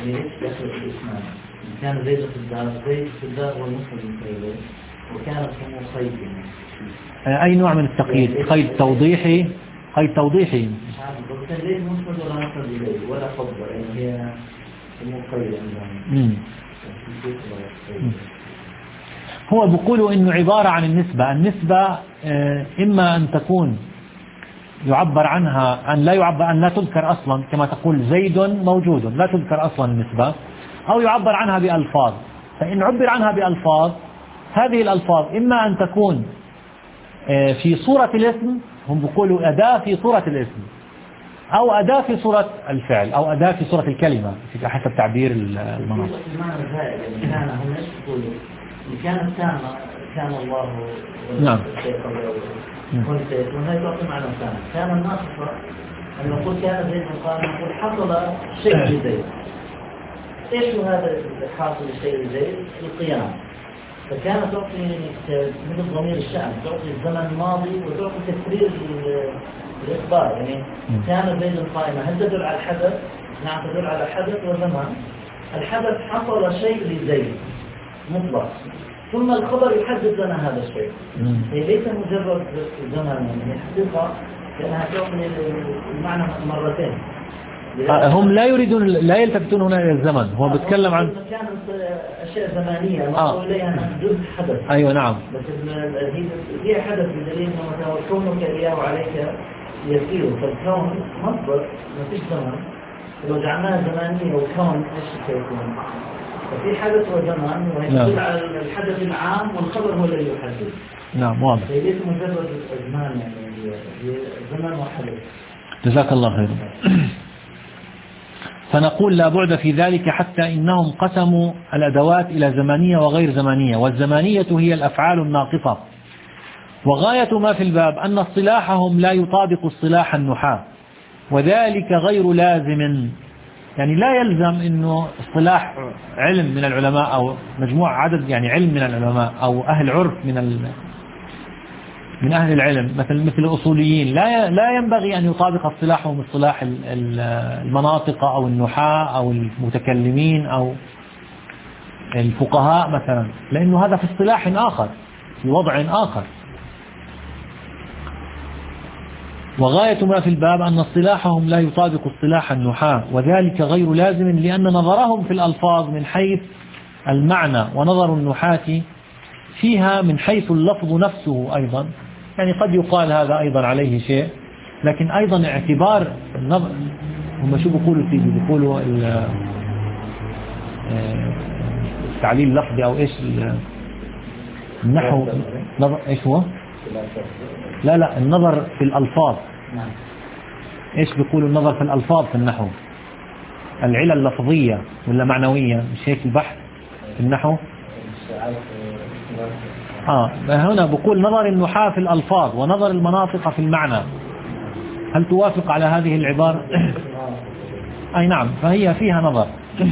B: كان زيد في الدار زيد في الدار والمسلم قيد وكان اسمه قيد.
A: أي نوع من التقييد؟ قيد توضيحي قيد توضيحي
B: ليش مسند ولا نقل إليه ولا فضل يعني هي المقيد عندهم.
A: هو بيقولوا إنه عبارة عن النسبة. النسبة إما أن تكون يعبر عنها أن لا يعبر أن لا تذكر أصلا كما تقول زيد موجود لا تذكر أصلا النسبة أو يعبر عنها بألفاظ. فإن عبر عنها بألفاظ هذه الألفاظ إما أن تكون في صورة الاسم هم بيقولوا أداة في صورة الاسم أو أداة في صورة الفعل أو أداة في صورة الكلمة في حسب تعبير المناطق.
B: كان هم ايش يقولوا كان كان كان الله
A: نعم
B: كنت وهي تعطي معنى كان كان الناقصة أن نقول كان زيد قال نقول حصل شيء لزيد. إيش هذا حاصل الشيء لزيد؟ القيام. فكانت تعطي مثل ضمير الشأن تعطي الزمن الماضي وتعطي تكرير الإخبار يعني كان زيد قائمة هل تدل على الحدث؟ نعم تدل على حدث وزمان. الحدث حصل شيء لزيد مطلق ثم الخبر يحدد لنا هذا الشيء. هي ليس مجرد زمن يعني حقيقة لأنها تعطي المعنى مرتين.
A: هم لا يريدون لا يلتفتون هنا إلى الزمن. هو بيتكلم عن
B: كانت أشياء زمانية نقول إليها جزء حدث.
A: أيوة نعم.
B: بس هي حدث بدليل أنه كونك إياه عليك يسير فالكون مصدر ما فيش زمن. لو جعلناها زمانية وكون إيش سيكون؟ ففي حدث وزمان ويدل على الحدث العام والخبر هو الذي يحدد.
A: نعم واضح.
B: ليس مجرد الزمان يعني زمان وحدث.
A: جزاك الله خير. فنقول لا بعد في ذلك حتى إنهم قسموا الأدوات إلى زمانية وغير زمانية والزمانية هي الأفعال الناقصة. وغاية ما في الباب أن اصطلاحهم لا يطابق اصطلاح النحاة وذلك غير لازم. يعني لا يلزم أنه اصطلاح علم من العلماء أو مجموعة عدد يعني علم من العلماء أو أهل عرف من ال من أهل العلم مثل مثل الأصوليين لا لا ينبغي أن يطابق اصطلاحهم اصطلاح المناطق أو النحاة أو المتكلمين أو الفقهاء مثلا لأنه هذا في اصطلاح آخر في وضع آخر. وغاية ما في الباب أن اصطلاحهم لا يطابق اصطلاح النحاة وذلك غير لازم لأن نظرهم في الألفاظ من حيث المعنى ونظر النحاة فيها من حيث اللفظ نفسه أيضا. يعني قد يقال هذا أيضا عليه شيء لكن أيضا اعتبار النظر هم شو بيقولوا فيه بيقولوا التعليل اللفظي أو إيش النحو نظر إيش هو لا لا النظر في الألفاظ.
B: نعم.
A: إيش بيقولوا النظر في الألفاظ في النحو؟ العلل لفظية ولا معنوية؟ مش هيك البحث في النحو؟ آه هنا بقول نظر النحاة في الألفاظ ونظر المناطق في المعنى. هل توافق على هذه العبارة؟ أي نعم، فهي فيها نظر.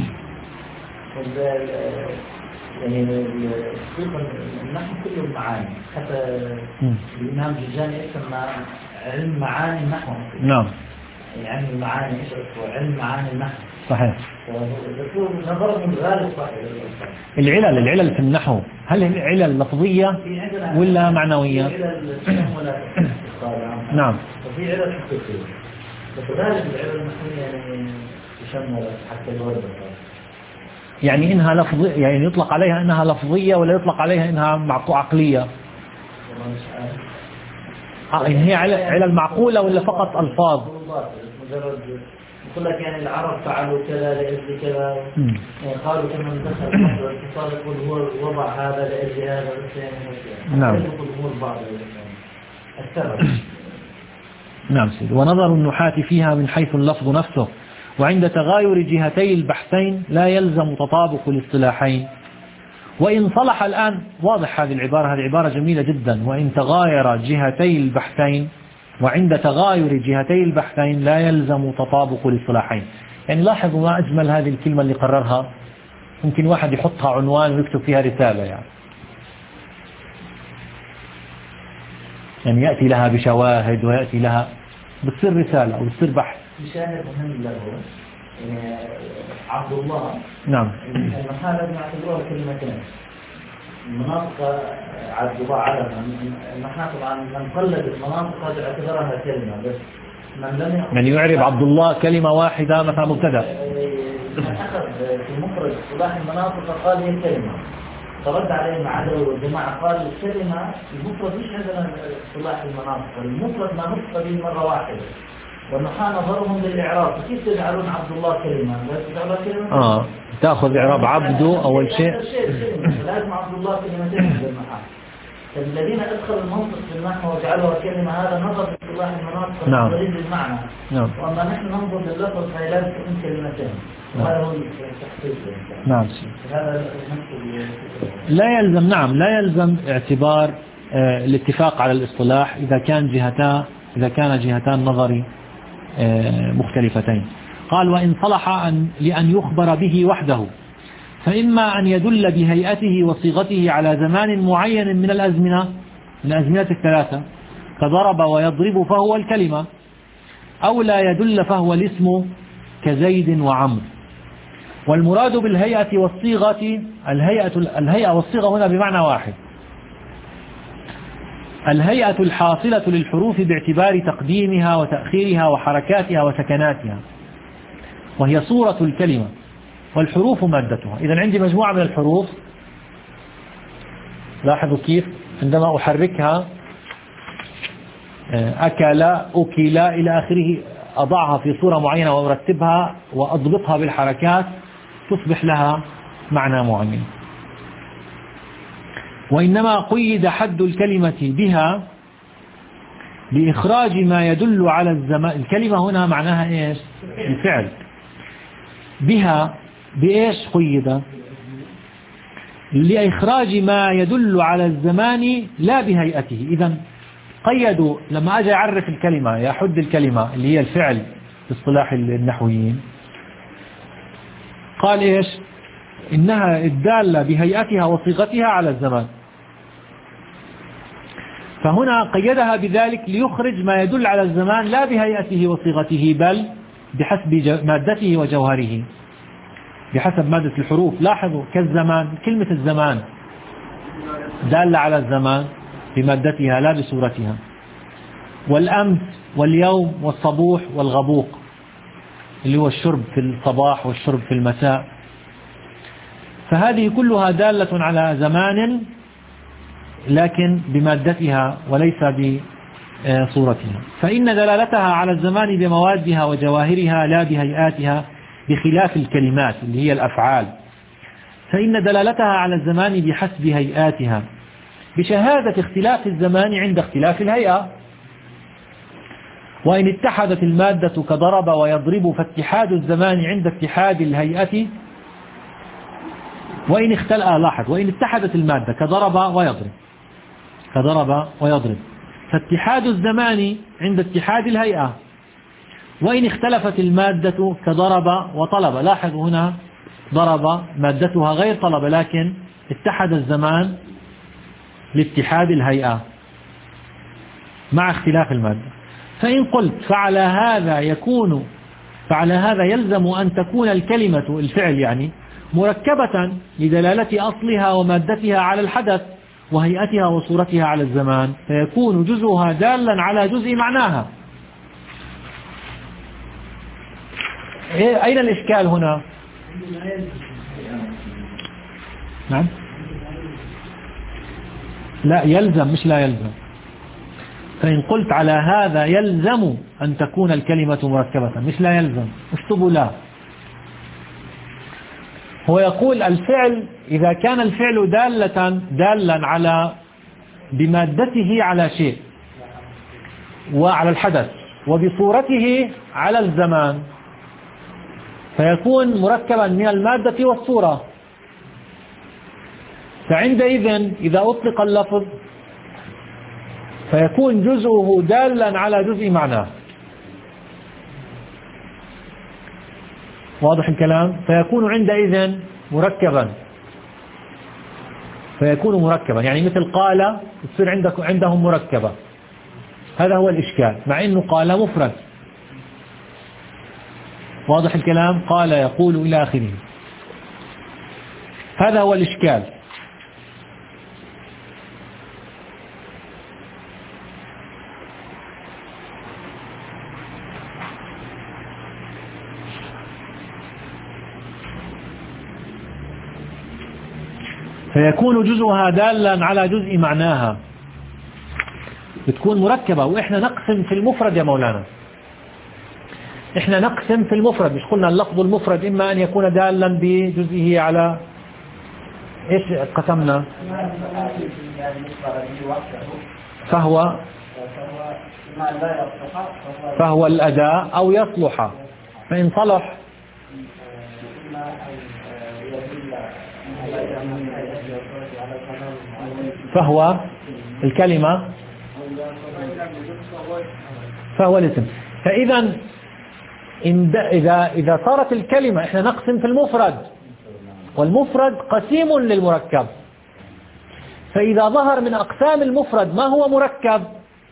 B: يعني النحو كله المعاني، حتى الإمام جوزاني يسمى علم معاني النحو.
A: نعم.
B: يعني المعاني ايش هو علم معاني النحو.
A: صحيح.
B: نظر من غالب صحيح.
A: العلل العلل في النحو هل هي علل لفظية ولا معنوية؟ نعم.
B: وفي علل حقيقية. فكذلك العلل النحوية يعني تشمل حتى الورد.
A: يعني إنها لفظية، يعني يطلق عليها إنها لفظية ولا يطلق عليها إنها معقولة عقلية؟ آه هي علل معقولة ولا فقط ألفاظ؟
B: مجرد يقول لك يعني العرب فعلوا كذا لأجل كذا، يعني قالوا كما دخل مصر الاتصال يقول هو وضع هذا لأجل هذا.
A: نعم.
B: يقول الأمور بعض السبب.
A: نعم سيدي. ونظر النحاة فيها من حيث اللفظ نفسه، وعند تغاير جهتي البحثين لا يلزم تطابق الاصطلاحين. وإن صلح الآن، واضح هذه العبارة، هذه عبارة جميلة جدا. وإن تغاير جهتي البحثين، وعند تغاير جهتي البحثين لا يلزم تطابق الاصطلاحين. يعني لاحظوا ما أجمل هذه الكلمة اللي قررها. ممكن واحد يحطها عنوان ويكتب فيها رسالة، يعني يعني يأتي لها بشواهد ويأتي لها بتصير رسالة أو بتصير بحث.
B: مشاهد مهم له عبد الله.
A: نعم.
B: المحال لازم نعتبروها كلمتين. المناطق عبد الله علم. نحن طبعا من قلد المناطق هذه اعتبرها كلمة، بس من لم
A: يعني يعرب عبد الله كلمة واحدة مثلا مبتدأ.
B: من أخذ في المفرد اصطلاح المناطق قال هي كلمة، فرد عليه معدل والجماعة قال الكلمة المفرد مش عندنا اصطلاح المناطق، المفرد ما نطق به مرة واحدة، والنحاة نظرهم للإعراب. فكيف تجعلون عبد الله كلمة؟ كلمة؟
A: آه تأخذ إعراب عبده أول شيء.
B: لازم عبد الله كلمتين في النحاة. الذين أدخلوا المنطق في النحو وجعلوها كلمة هذا نظر في اصطلاح المناطق
A: نعم.
B: للمعنى.
A: نعم.
B: وأما نحن ننظر لللفظ فهي لازم تكون كلمتين. وهذا هو التحقيق.
A: نعم.
B: هذا
A: لا يلزم، نعم لا يلزم اعتبار آه الاتفاق على الاصطلاح إذا كان جهتان إذا كان جهتان نظري آه مختلفتين. قال وإن صلح أن لأن يخبر به وحده، فإما أن يدل بهيئته وصيغته على زمان معين من الأزمنة من الأزمنة الثلاثة كضرب ويضرب فهو الكلمة، أو لا يدل فهو الاسم كزيد وعمر. والمراد بالهيئة والصيغة الهيئة الهيئة والصيغة هنا بمعنى واحد. الهيئة الحاصلة للحروف باعتبار تقديمها وتأخيرها وحركاتها وسكناتها، وهي صورة الكلمة، والحروف مادتها. إذن عندي مجموعة من الحروف، لاحظوا كيف عندما أحركها أكل أكل إلى آخره أضعها في صورة معينة وأرتبها وأضبطها بالحركات تصبح لها معنى معين. وإنما قيد حد الكلمة بها لإخراج ما يدل على الزمان. الكلمة هنا معناها إيش؟ الفعل. بها بإيش قيد؟ لإخراج ما يدل على الزمان لا بهيئته. إذن قيدوا لما أجي أعرف الكلمة يحد الكلمة اللي هي الفعل في اصطلاح النحويين، قال إيش؟ إنها الدالة بهيئتها وصيغتها على الزمان. فهنا قيدها بذلك ليخرج ما يدل على الزمان لا بهيئته وصيغته بل بحسب مادته وجوهره، بحسب مادة الحروف. لاحظوا كالزمان، كلمة الزمان دالة على الزمان بمادتها لا بصورتها. والأمس واليوم والصبوح والغبوق اللي هو الشرب في الصباح والشرب في المساء، فهذه كلها دالة على زمان لكن بمادتها وليس بصورتها. فإن دلالتها على الزمان بموادها وجواهرها لا بهيئاتها، بخلاف الكلمات اللي هي الأفعال، فإن دلالتها على الزمان بحسب هيئاتها. بشهادة اختلاف الزمان عند اختلاف الهيئة. وإن اتحدت المادة كضرب ويضرب فاتحاد الزمان عند اتحاد الهيئة. وإن اختلف لاحظ وإن اتحدت المادة كضرب ويضرب كضرب ويضرب فاتحاد الزمان عند اتحاد الهيئة. وإن اختلفت المادة كضرب وطلب. لاحظ هنا ضرب مادتها غير طلب لكن اتحد الزمان لاتحاد الهيئة مع اختلاف المادة. فإن قلت فعلى هذا يكون فعلى هذا يلزم أن تكون الكلمة الفعل يعني مركبة لدلالة أصلها ومادتها على الحدث وهيئتها وصورتها على الزمان، فيكون جزءها دالا على جزء معناها. أين الإشكال هنا؟ نعم لا يلزم مش لا يلزم. فإن قلت على هذا يلزم أن تكون الكلمة مركبة مش لا يلزم. اكتبوا لا. هو يقول الفعل إذا كان الفعل دالة دالا على بمادته على شيء وعلى الحدث وبصورته على الزمان فيكون مركبا من المادة والصورة. فعندئذ إذا أطلق اللفظ فيكون جزءه دالا على جزء معناه. واضح الكلام؟ فيكون عندئذ مركبا فيكون مركبا يعني مثل قال تصير عندك عندهم مركبة. هذا هو الإشكال مع أنه قال مفرد. واضح الكلام؟ قال يقول إلى آخره. هذا هو الإشكال. فيكون جزءها دالا على جزء معناها بتكون مركبة. وإحنا نقسم في المفرد يا مولانا، إحنا نقسم في المفرد. مش قلنا اللفظ المفرد إما أن يكون دالا بجزئه على إيش قسمنا؟ فهو فهو الأداء أو يصلح. فإن صلح فهو الكلمة فهو الاسم. فإذا إذا إذا صارت الكلمة إحنا نقسم في المفرد والمفرد قسيم للمركب. فإذا ظهر من أقسام المفرد ما هو مركب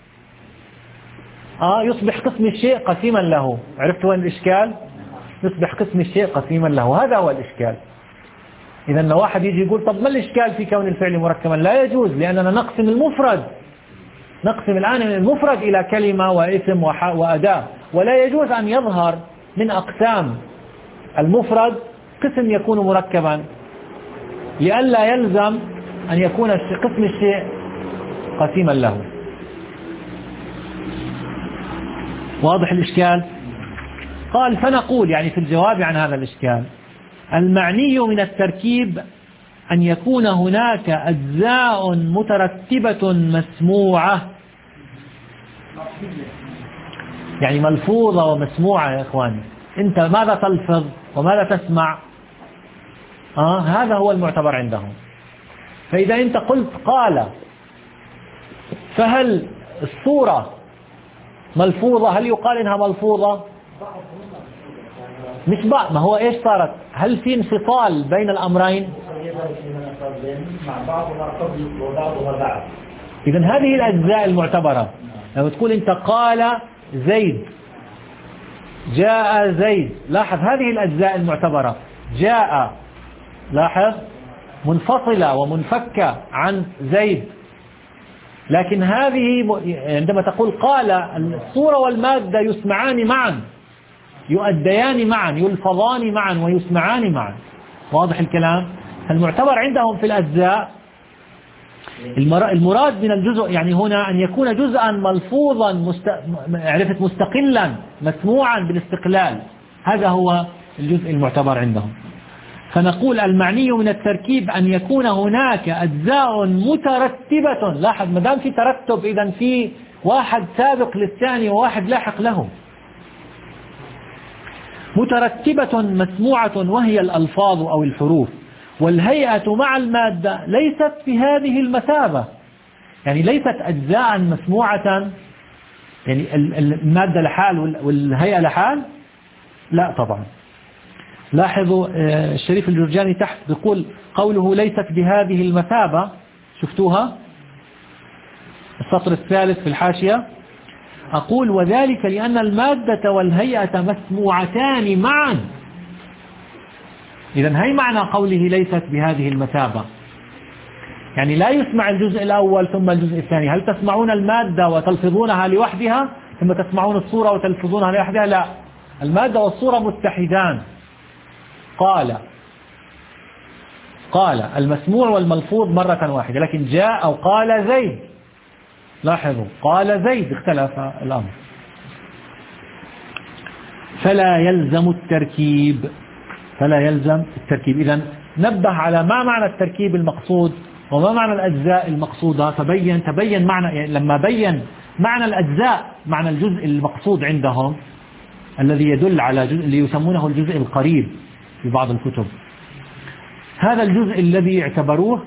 A: آه يصبح قسم الشيء قسيما له. عرفت وين الإشكال؟ يصبح قسم الشيء قسيما له. هذا هو الإشكال. إذا أن واحد يجي يقول طب ما الإشكال في كون الفعل مركبا؟ لا يجوز، لأننا نقسم المفرد نقسم الآن المفرد إلى كلمة واسم وأداة، ولا يجوز أن يظهر من أقسام المفرد قسم يكون مركبا لئلا يلزم أن يكون قسم الشيء قسيما له. واضح الإشكال؟ قال فنقول يعني في الجواب عن هذا الإشكال المعني من التركيب أن يكون هناك أجزاء مترتبة مسموعة، يعني ملفوظة ومسموعة. يا إخواني أنت ماذا تلفظ وماذا تسمع؟ آه هذا هو المعتبر عندهم. فإذا أنت قلت قال فهل الصورة ملفوظة؟ هل يقال إنها ملفوظة؟ مش بعض. ما هو إيش صارت؟ هل في انفصال بين الأمرين؟ إذن هذه الأجزاء المعتبرة. لو تقول أنت قال زيد جاء زيد، لاحظ هذه الأجزاء المعتبرة. جاء لاحظ منفصلة ومنفكة عن زيد، لكن هذه عندما تقول قال الصورة والمادة يسمعان معا، يؤديان معا، يلفظان معا ويسمعان معا. واضح الكلام؟ المعتبر عندهم في الأجزاء المراد من الجزء يعني هنا أن يكون جزءا ملفوظا مست... عرفت مستقلا مسموعا بالاستقلال. هذا هو الجزء المعتبر عندهم. فنقول المعني من التركيب أن يكون هناك أجزاء مترتبة. لاحظ ما دام في ترتب إذن في واحد سابق للثاني وواحد لاحق له. مترتبة مسموعة وهي الألفاظ أو الحروف، والهيئة مع المادة ليست في هذه المثابة، يعني ليست أجزاء مسموعة، يعني المادة لحال والهيئة لحال، لا طبعا. لاحظوا الشريف الجرجاني تحت بيقول قوله ليست بهذه المثابة، شفتوها السطر الثالث في الحاشية، أقول وذلك لأن المادة والهيئة مسموعتان معا. إذن هي معنى قوله ليست بهذه المثابة، يعني لا يسمع الجزء الأول ثم الجزء الثاني. هل تسمعون المادة وتلفظونها لوحدها ثم تسمعون الصورة وتلفظونها لوحدها؟ لا، المادة والصورة متحدان. قال قال المسموع والملفوظ مرة واحدة، لكن جاء أو قال زيد، لاحظوا قال زيد اختلف الأمر. فلا يلزم التركيب، فلا يلزم التركيب. إذن نبه على ما معنى التركيب المقصود وما معنى الأجزاء المقصودة، فبين تبين معنى، يعني لما بين معنى الأجزاء، معنى الجزء المقصود عندهم الذي يدل على جزء اللي يسمونه الجزء القريب في بعض الكتب، هذا الجزء الذي اعتبروه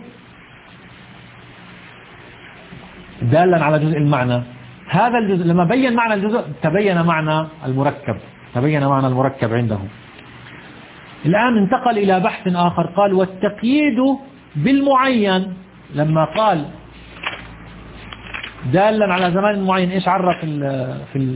A: دالا على جزء المعنى، هذا الجزء لما بين معنى الجزء تبين معنى المركب، تبين معنى المركب عندهم. الآن انتقل إلى بحث آخر، قال والتقييد بالمعين، لما قال دالا على زمان معين، ايش عرف في ال في ال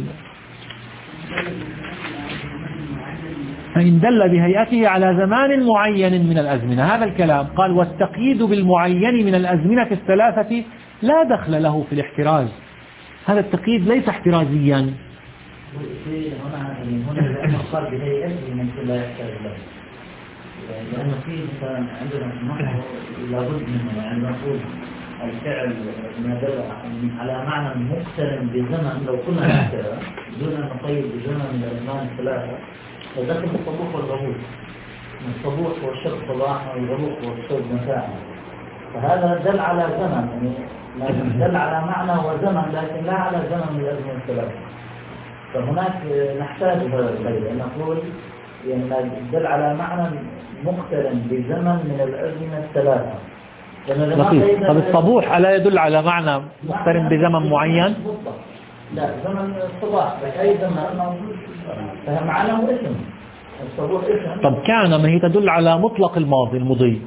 A: فإن دل بهيئته على زمان معين من الأزمنة، هذا الكلام قال والتقييد بالمعين من الأزمنة الثلاثة لا دخل له في الاحتراز. هذا التقييد ليس احترازيا.
B: هنا هنا لأنه قال بهيئته من لا يحتاج له، لأنه في مثلا عندنا نحو لابد منه، يعني نقول الفعل ما دل على معنى مقترن بزمن، لو كنا نحترز دون أن نقيد بزمن من الأزمان الثلاثة فذكر الصبوح والغروب، الصبوح والشرق صباحا والغروب والشرق مساء، فهذا دل على زمن، يعني دل على معنى وزمن لكن لا على زمن من الأزمان الثلاثة. فهناك نحتاج هذا القيد أن نقول يعني دل على معنى مقترن بزمن من الأزمنة الثلاثة.
A: لطيف. طب الصبوح ألا يدل على معنى مقترن بزمن معين؟
B: لا، زمن الصباح بس أي زمن فمعناه اسم الصبوح اسم.
A: طب كان ما هي تدل على مطلق الماضي المضي،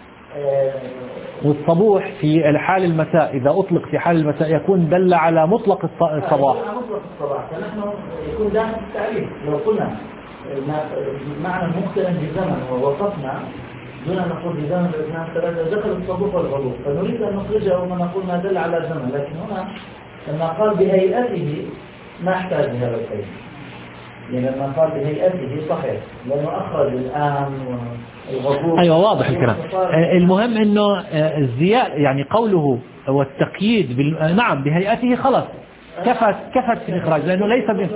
A: والصبوح في الحال المساء إذا أطلق في حال المساء يكون دل على مطلق الصباح.
B: مطلق الصباح، فنحن يكون داخل التعريف لو قلنا معنى مقترن بزمن ووصفنا دون أن نقول بزمن الاثنان ثلاثة دخل الصبوح والغروب، فنريد أن نخرجه وما نقول ما دل على زمن، لكن هنا لما قال بهيئته ما احتاج هذا القيد، يعني لما قال بهيئته صحيح لأنه أخرج الآن والغروب.
A: أيوة واضح الكلام. المهم أنه الزيادة يعني قوله والتقييد بال... نعم بهيئته خلص كفت كفت في الإخراج، لأنه ليس ب...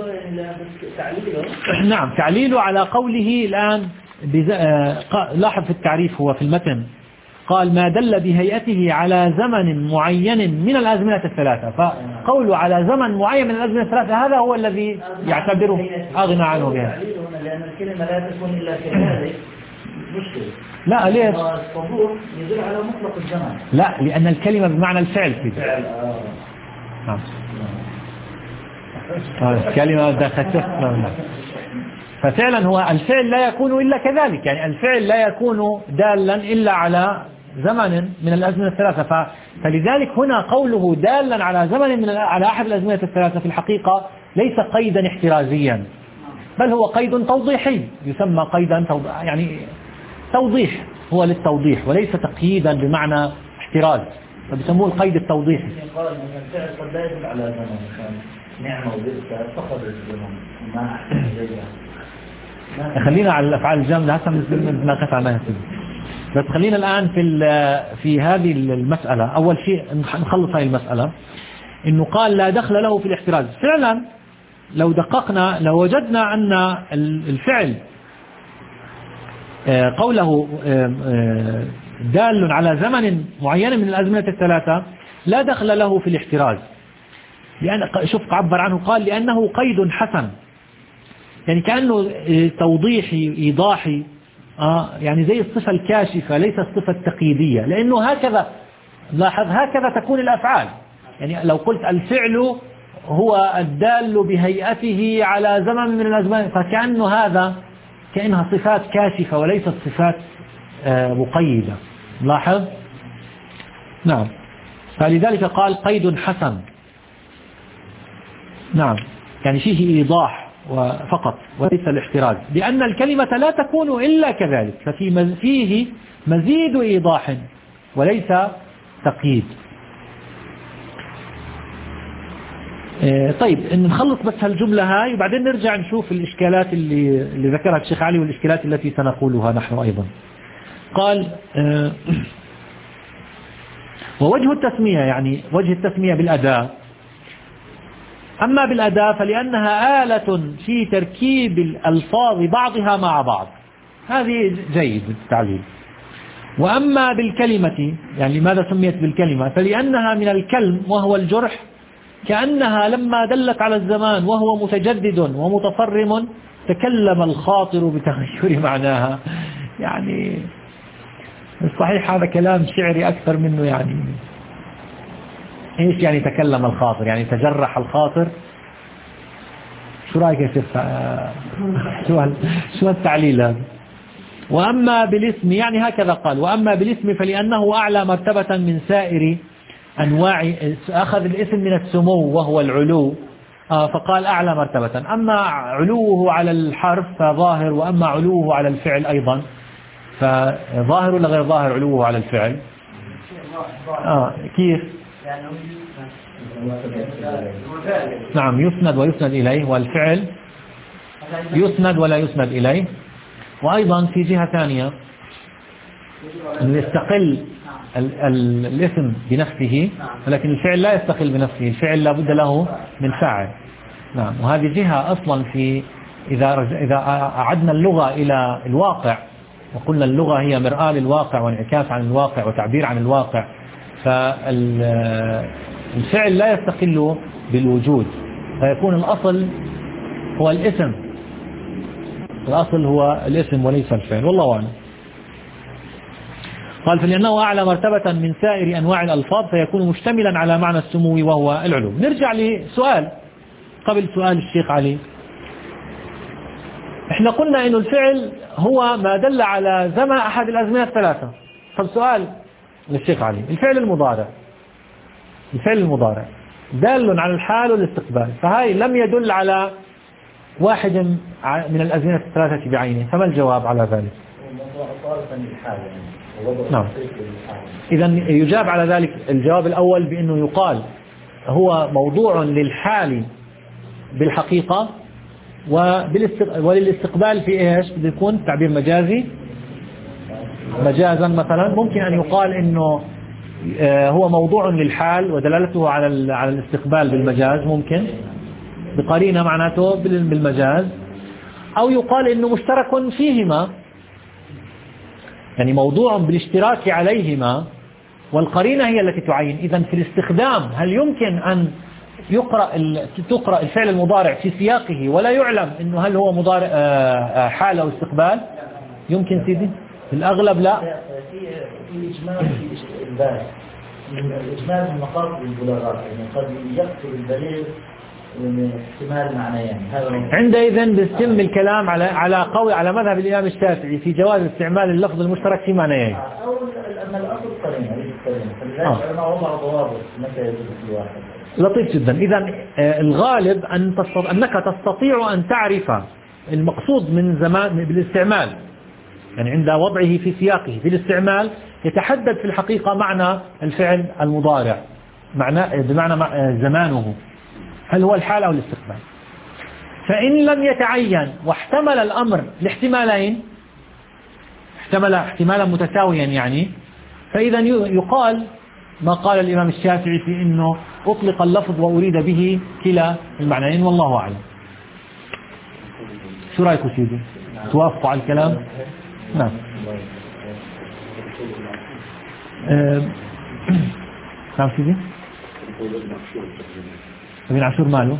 A: نعم تعليله على قوله الآن بز... لاحظ في التعريف هو في المتن قال ما دل بهيئته على زمن معين من الأزمنة الثلاثة، فقوله على زمن معين من الأزمنة الثلاثة هذا هو الذي يعتبره أغنى عنه بها.
B: لأن الكلمة لا تكون إلا كذلك مشكلة.
A: لا ليش؟
B: الصبوح يدل على مطلق الزمن.
A: لا لأن الكلمة بمعنى الفعل كده. نعم. الكلمة دخلت. ففعلا هو الفعل لا يكون إلا كذلك، يعني الفعل لا يكون دالا إلا على زمن من الأزمنة الثلاثة، فلذلك هنا قوله دالا على زمن من على أحد الأزمنة الثلاثة في الحقيقة ليس قيدا احترازيا، بل هو قيد توضيحي يسمى قيدا توضيح، يعني توضيح هو للتوضيح وليس تقييدا بمعنى احتراز، فبيسموه القيد التوضيحي.
B: قال أن الفعل قد لا يدل على زمن، نعمة وبئس فقد الزمن ما أحسن زيها.
A: خلينا على الأفعال الجامدة حتى نتناقش عنها، بس خلينا الآن في في هذه المسألة. أول شيء نخلص هذه المسألة، إنه قال لا دخل له في الاحتراز. فعلا لو دققنا لو وجدنا أن الفعل قوله دال على زمن معين من الأزمنة الثلاثة لا دخل له في الاحتراز، لأن شوف عبر عنه قال لأنه قيد حسن، يعني كأنه توضيحي إيضاحي، آه يعني زي الصفة الكاشفة ليس الصفة التقييدية، لأنه هكذا لاحظ هكذا تكون الأفعال. يعني لو قلت الفعل هو الدال بهيئته على زمن من الأزمان، فكأنه هذا كأنها صفات كاشفة وليست صفات آه مقيدة. لاحظ؟ نعم. فلذلك قال قيد حسن. نعم، يعني فيه إيضاح فقط وليس الاحتراز، لأن الكلمة لا تكون إلا كذلك، ففي فيه مزيد إيضاح وليس تقييد. طيب نخلص بس هالجملة هاي وبعدين نرجع نشوف الإشكالات اللي, اللي ذكرها الشيخ علي والإشكالات التي سنقولها نحن أيضا. قال ووجه التسمية، يعني وجه التسمية بالأداة. أما بالأداة فلأنها آلة في تركيب الألفاظ بعضها مع بعض، هذه جيد التعليل. وأما بالكلمة، يعني لماذا سميت بالكلمة؟ فلأنها من الكلم وهو الجرح، كأنها لما دلت على الزمان وهو متجدد ومتصرم تكلم الخاطر بتغير معناها. يعني صحيح هذا كلام شعري أكثر منه، يعني إيش يعني تكلم الخاطر؟ يعني تجرح الخاطر؟ شو رأيك يا شيخ؟ شو شو التعليل هذا؟ وأما بالاسم، يعني هكذا قال وأما بالاسم فلأنه أعلى مرتبة من سائر أنواع، أخذ الاسم من السمو وهو العلو، فقال أعلى مرتبة. أما علوه على الحرف فظاهر، وأما علوه على الفعل أيضا فظاهر ولا غير ظاهر علوه على الفعل؟ آه كيف؟ نعم، يسند ويسند إليه، والفعل يسند ولا يسند إليه. وأيضا في جهة ثانية يستقل ال ال الاسم بنفسه، ولكن الفعل لا يستقل بنفسه، الفعل لابد له من فاعل. نعم، وهذه جهة أصلا في إذا إذا أعدنا اللغة إلى الواقع وقلنا اللغة هي مرآة للواقع وانعكاس عن الواقع وتعبير عن الواقع، فالفعل لا يستقل بالوجود، فيكون الأصل هو الاسم، الأصل هو الاسم وليس الفعل، والله أعلم. قال فلأنه أعلى مرتبة من سائر أنواع الألفاظ فيكون مشتملا على معنى السمو وهو العلو. نرجع لسؤال قبل سؤال الشيخ علي. احنا قلنا إنه الفعل هو ما دل على زمن أحد الأزمنة الثلاثة. فالسؤال للشيخ علي، الفعل المضارع الفعل المضارع دال على الحال والاستقبال، فهاي لم يدل على واحد من الأزمنة الثلاثة بعينه، فما الجواب على ذلك؟ نعم، إذا يجاب على ذلك الجواب الأول بأنه يقال هو موضوع للحال بالحقيقة وللاستقبال في إيش؟ بيكون تعبير مجازي مجازا. مثلا ممكن أن يقال إنه هو موضوع للحال ودلالته على على الاستقبال بالمجاز، ممكن بقرينة معناته بالمجاز، أو يقال إنه مشترك فيهما، يعني موضوع بالاشتراك عليهما والقرينة هي التي تعين. إذن في الاستخدام هل يمكن أن يقرأ تقرأ الفعل المضارع في سياقه ولا يعلم إنه هل هو مضارع حال أو استقبال؟ يمكن سيدي؟ في الأغلب لا.
B: في إجمال في البال، الإجمال من مقاصد البلاغات، يعني قد يقتل البليغ احتمال معنيين.
A: عندئذ بيتم الكلام على على قول على مذهب الإمام الشافعي في جواز استعمال اللفظ المشترك في معنيين.
B: أو أن الأصل قرينة ليس قرينة، فلذلك أنا وضع ضوابط متى يجوز في واحد.
A: لطيف جدا. إذا الغالب أن تستطيع أنك تستطيع أن تعرف المقصود من زمان بالاستعمال، يعني عند وضعه في سياقه في الاستعمال يتحدد في الحقيقة معنى الفعل المضارع، معنى بمعنى زمانه هل هو الحال أو الاستقبال. فإن لم يتعين واحتمل الأمر لاحتمالين، احتمل احتمالا متساويا يعني، فإذا يقال ما قال الإمام الشافعي في إنه أطلق اللفظ وأريد به كلا المعنيين، والله أعلم. شو رأيكم سيدي؟ توافقوا على الكلام؟ نعم. أه... نعم سيدي. ابن عاشور ماله؟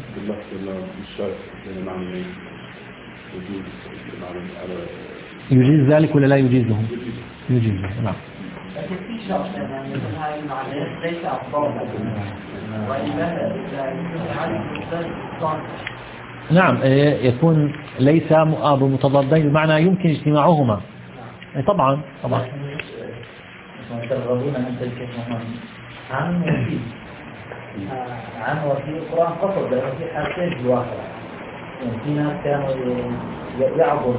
A: يجيز ذلك ولا لا يجيزه؟ يجيزه. نعم.
B: لكن في شرط يعني مثل هاي المعنى ليس أفضل وإلا
A: نعم يكون ليس متضادين بمعنى يمكن اجتماعهما. طبعا طبعا.
B: ترغبون أن تنكحوا عن وفي عن وفي القرآن قصد لأنه في حالتين في الواقع. يعني في ناس كانوا يعبر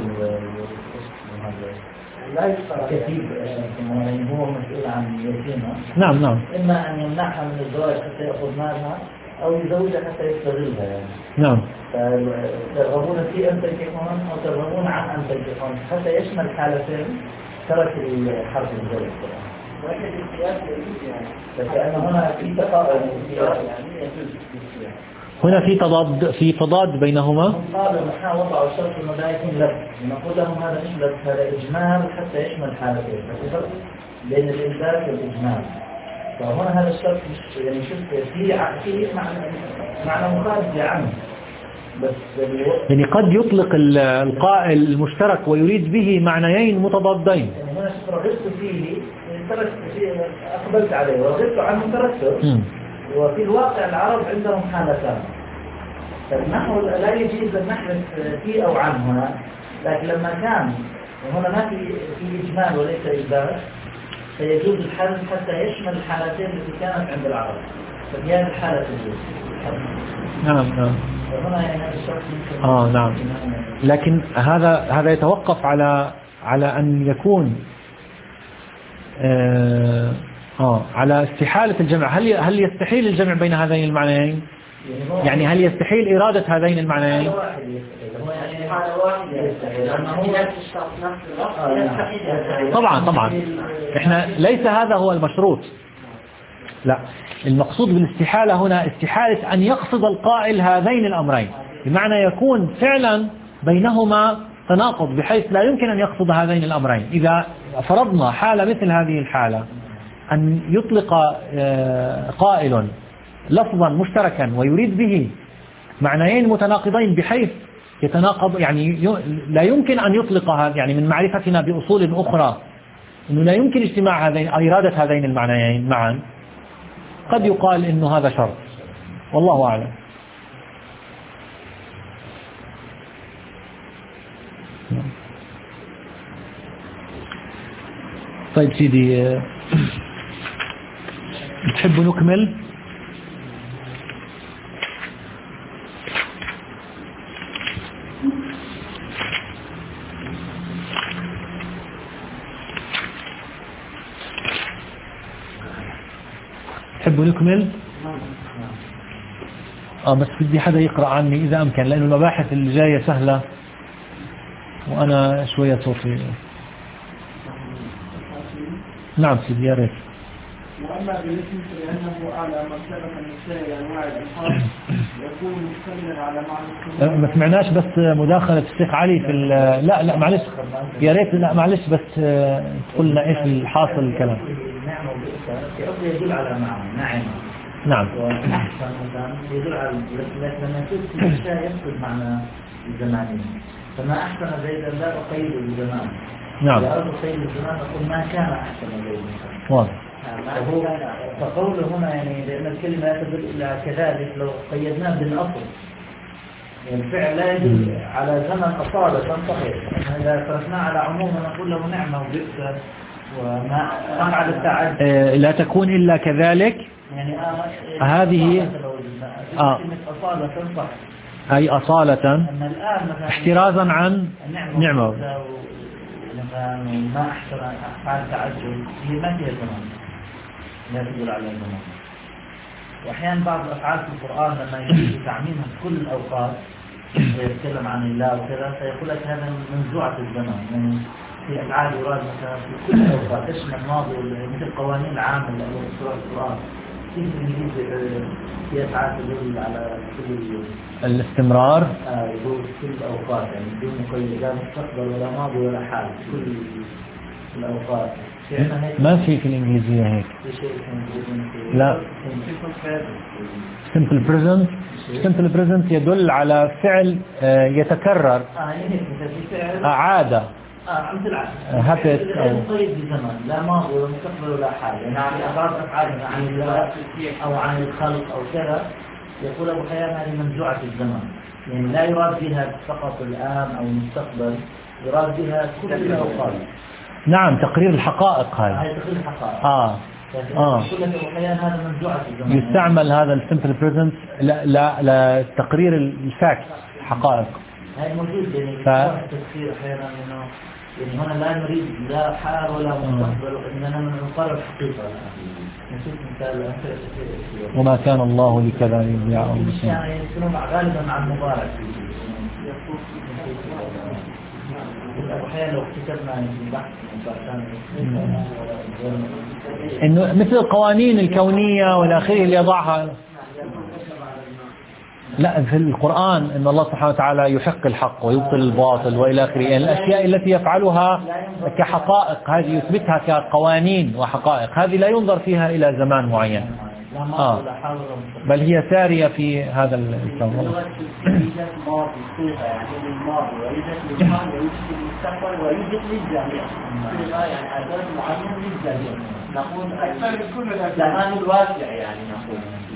B: لا كثير يعني هو مسؤول عن يتيمة.
A: نعم نعم.
B: إما أن يمنعها من الزواج حتى يأخذ مالها أو يزوجها حتى يستغلها يعني. نعم. ترغبون في أن تنكحون أو ترغبون عن أن تنكحون حتى يشمل حالتين ترك الحرف الزوج. لكن السياق يجوز يعني. لأن هنا في تقارب يعني
A: هنا في تضاد في تضاد بينهما.
B: قالوا نحن وضعوا الشرط انه لا يكون لب، نقول لهم هذا مش لب، هذا اجمال حتى يشمل حالتين، فالفرق بين الإنبات والإجمال. فهنا هذا الشرط مش يعني شوف في في معنى معنى مخالف لعنه. بس
A: يعني قد يطلق القائل المشترك ويريد به معنيين متضادين.
B: يعني هنا شوف رغبت فيه تركت فيه أقبلت عليه ورغبت عنه تركته. وفي الواقع العرب عندهم حالتان. فالنحو لا يجيز أن نحدث فيه أو عنه هنا، لكن لما كان وهنا ما في في إجمال وليس إجبار فيجوز الحل حتى يشمل الحالتين التي كانت عند العرب. ففي هذه الحالة تجوز.
A: نعم نعم.
B: وهنا يعني هذا الشرط
A: آه نعم. لكن هذا هذا يتوقف على على أن يكون آه آه على استحالة الجمع. هل هل يستحيل الجمع بين هذين المعنيين؟ يعني هل يستحيل إرادة هذين المعنيين؟ طبعا طبعا. إحنا ليس هذا هو المشروط. لا، المقصود بالاستحالة هنا استحالة أن يقصد القائل هذين الأمرين، بمعنى يكون فعلا بينهما تناقض بحيث لا يمكن أن يقصد هذين الأمرين. إذا فرضنا حالة مثل هذه الحالة أن يطلق قائل لفظا مشتركا ويريد به معنيين متناقضين بحيث يتناقض، يعني لا يمكن أن يطلق هذا، يعني من معرفتنا بأصول أخرى أنه لا يمكن اجتماع هذين إرادة هذين المعنيين معا، قد يقال إنه هذا شرط. والله أعلم. طيب سيدي، تحب نكمل؟ تحب نكمل؟ اه بس بدي حدا يقرأ عني إذا أمكن، لأنه المباحث اللي جاية سهلة وأنا شوية صوتي. نعم سيدي يا ريت.
C: وأما بالاسم فلأنه على مرتبة النساء أنواع الإلحاد يكون مشتملا على معنى.
A: ما سمعناش بس مداخلة الشيخ علي في لا لا معلش يا ريت، لا معلش بس تقول لنا إيش الحاصل الكلام.
B: نعم وبئس يدل على معنى نعم.
A: نعم.
B: وأحسن مثلا يدل على، لكن لما يكون في الأشياء يقصد معنى الزمانية. فما أحسن زيدا لا أقيد الزمان.
A: نعم.
B: إذا أردت قيد الزمان أقول ما كان أحسن زيدا.
A: واضح.
B: فقوله هنا يعني لأن الكلمة لا تدل إلا كذلك لو قيدناه بالأصل. يعني الفعل لا يدل على زمن أصالة صحيح. إذا تركناه على عموم نقول له نعمة وبئس وما أفعل التعد.
A: لا تكون إلا كذلك.
B: يعني آه
A: هذه
B: آه أصالة صح.
A: أي أصالة.
B: أما الآن مثلا
A: احترازا عن نعمة.
B: ما أحسن أفعال تعجل هي ما فيها زمان. لا تدل على الزمان. وأحيانا بعض الأفعال في القرآن لما يجي تعميمها في كل الأوقات ويتكلم عن الله وكذا فيقول لك هذا منزوعة الزمان. يعني في أفعال يراد مثلا في كل الأوقات تشمل الماضي مثل القوانين العامة اللي في سورة القرآن كيف الإنجليزي يسعى تدل على كل
A: الاستمرار
B: آه يقول كل الأوقات يعني بدون مقيد لا مستقبل ولا ماضي ولا حال كل الأوقات.
A: ما في في الإنجليزية هيك. لا. simple present simple present يدل على فعل يتكرر عادة
B: مثل
A: habit أو
B: مقيد بزمن لا ماضي ولا مستقبل ولا حال يعني بعض أفعال عن الله أو عن الخلق أو كذا يقول أبو حيان هذه منزوعة الزمن يعني لا يراد بها فقط الآن أو المستقبل يراد بها كل الأوقات.
A: نعم تقرير الحقائق هذا.
B: هذا تقرير الحقائق.
A: آه. آه. يستعمل هذا السمبل بريزنت لا لا لتقرير الفاكت حقائق.
B: هاي موجود يعني
A: ف...
B: تفسير أحيانا إنه يعني هنا لا نريد لا حال ولا مستقبل إننا نقرر الحقيقة. نشوف مثال
A: وما كان الله لكذا يضيع أو
B: يعني يكونون غالبا مع المبارك. أحيانا لو اكتسبنا بحث
A: إنه مثل القوانين الكونية والآخرة اللي يضعها. لا في القرآن إن الله سبحانه وتعالى يحق الحق ويبطل الباطل وإلى آخره يعني الأشياء التي يفعلها كحقائق هذه يثبتها كقوانين وحقائق هذه لا ينظر فيها إلى زمان معين. آه. بل هي سارية في هذا الكون.
B: نقول زمان الواقع يعني نقول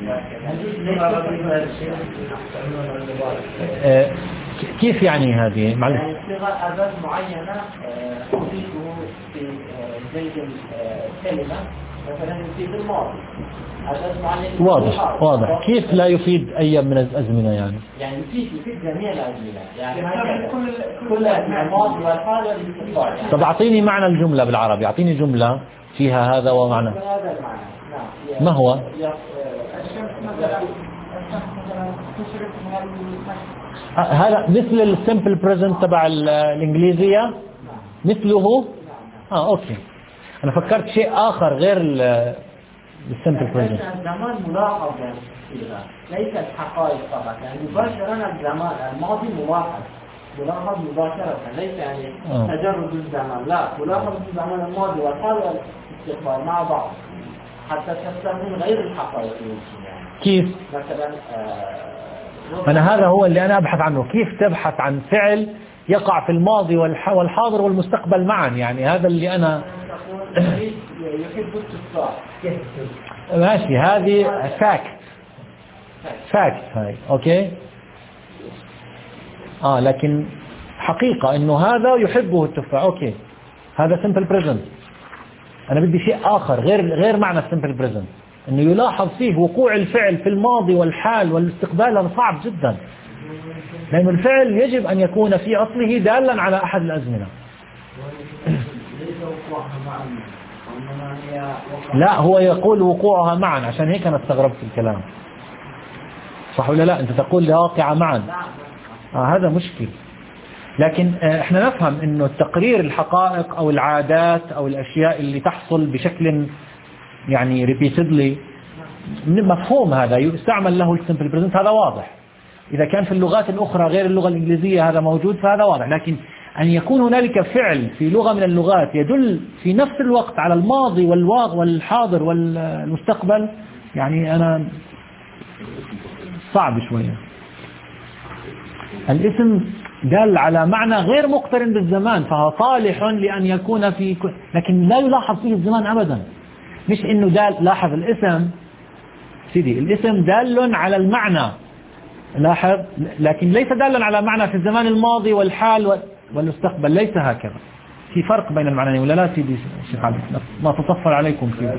A: كيف يعني هذه معلش
B: يعني صيغة أداة معينة تضيفه في زي الكلمة مثلا في الماضي أداة معينة
A: واضح واضح كيف لا يفيد أي من الأزمنة يعني
B: يعني يفيد يفيد جميع الأزمنة يعني كل كل الماضي والحال والاستقبال.
A: طب أعطيني معنى الجملة بالعربي أعطيني جملة فيها هذا ومعنى. ما هو؟ هذا مثل السمبل بريزنت تبع الإنجليزية مثله. آه أوكي أنا فكرت شيء آخر غير السمبل بريزنت.
B: الزمان ملاحظ يعني ليس الحقائق فقط يعني مباشرة الزمان الماضي ملاحظ ملاحظ مباشرة ليس يعني آه. تجرد الزمان لا ملاحظ الزمان الماضي والحال والاستقبال مع بعض حتى تستخدم غير الحقائق يعني.
A: كيف؟
B: مثلا آه
A: أنا هذا هو اللي أنا أبحث عنه كيف تبحث عن فعل يقع في الماضي والحاضر والمستقبل معا يعني هذا اللي أنا
B: يحب التفاح
A: ماشي هذه فاكت فاكت هاي أوكي آه لكن حقيقة إنه هذا يحبه التفاح أوكي هذا simple present. أنا بدي شيء آخر غير غير معنى simple present إنه يلاحظ فيه وقوع الفعل في الماضي والحال والاستقبال هذا صعب جدا لأن الفعل يجب أن يكون في أصله دالا على أحد الأزمنة. لا هو يقول وقوعها معا عشان هيك أنا استغربت الكلام صح ولا لا أنت تقول واقعة معا آه هذا مشكل. لكن احنا نفهم انه تقرير الحقائق او العادات او الاشياء اللي تحصل بشكل يعني repeatedly مفهوم هذا يستعمل له السمبل بريزنت هذا واضح. اذا كان في اللغات الاخرى غير اللغة الانجليزية هذا موجود فهذا واضح. لكن ان يكون هنالك فعل في لغة من اللغات يدل في نفس الوقت على الماضي والواقع والحاضر والمستقبل يعني انا صعب شوية. الاسم دل على معنى غير مقترن بالزمان فهو صالح لأن يكون في ك... لكن لا يلاحظ فيه الزمان أبدا. مش إنه دال لاحظ الاسم سيدي الاسم دال على المعنى لاحظ لكن ليس دالا على معنى في الزمان الماضي والحال والمستقبل ليس هكذا. في فرق بين المعنيين ولا لا سيدي شيخ علي ما تطفل عليكم فيه.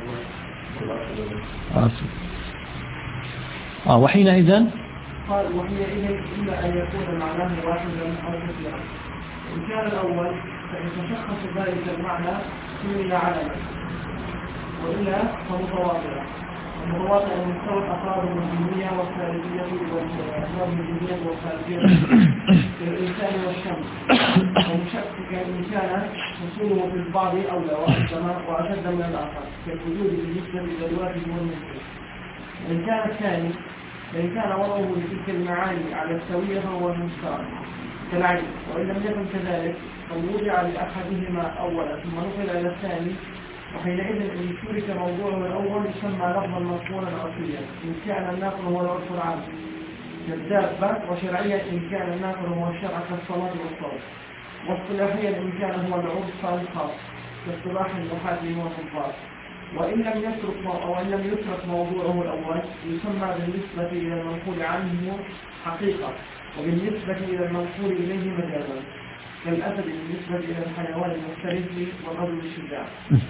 A: آه وحينئذ
C: قال وحينئذ إلا أن يكون معناه واحدا أو مثلا. إن كان الأول فإن تشخص ذلك المعنى سمي علما وإلا فمتواضعا متواطئ مستوى الأفراد الجنسية والخارجية والأفراد الجنسية والخارجية للإنسان والشمس ومشكك إن كان حصوله في البعض أولى وأقدم وأشد من الآخر كالوجود بالنسبة إلى الواجب والممكن. وإن كان الثاني فإن كان وضعه لتلك المعاني على السوية فهو المشترك كالعين، وإن لم يكن كذلك فوضع لأحدهما أولا ثم نقل إلى الثاني، وحينئذ إن شرك موضوعه الأول يسمى لفظا مذكورا عرفيا إن كان الناقل هو العرف العام كالدابة، وشرعيا إن كان الناقل هو الشرع كالصلاة والصوم، واصطلاحيا إن كان هو العرف الخاص كاصطلاح المحاكم والضباط. وإن لم يترك أو إن لم يترك موضوعه الأول يسمى بالنسبة إلى المنقول عنه حقيقة، وبالنسبة إلى المنقول إليه مجازا كالأسد بالنسبة إلى الحيوان المفترس والرجل الشجاع.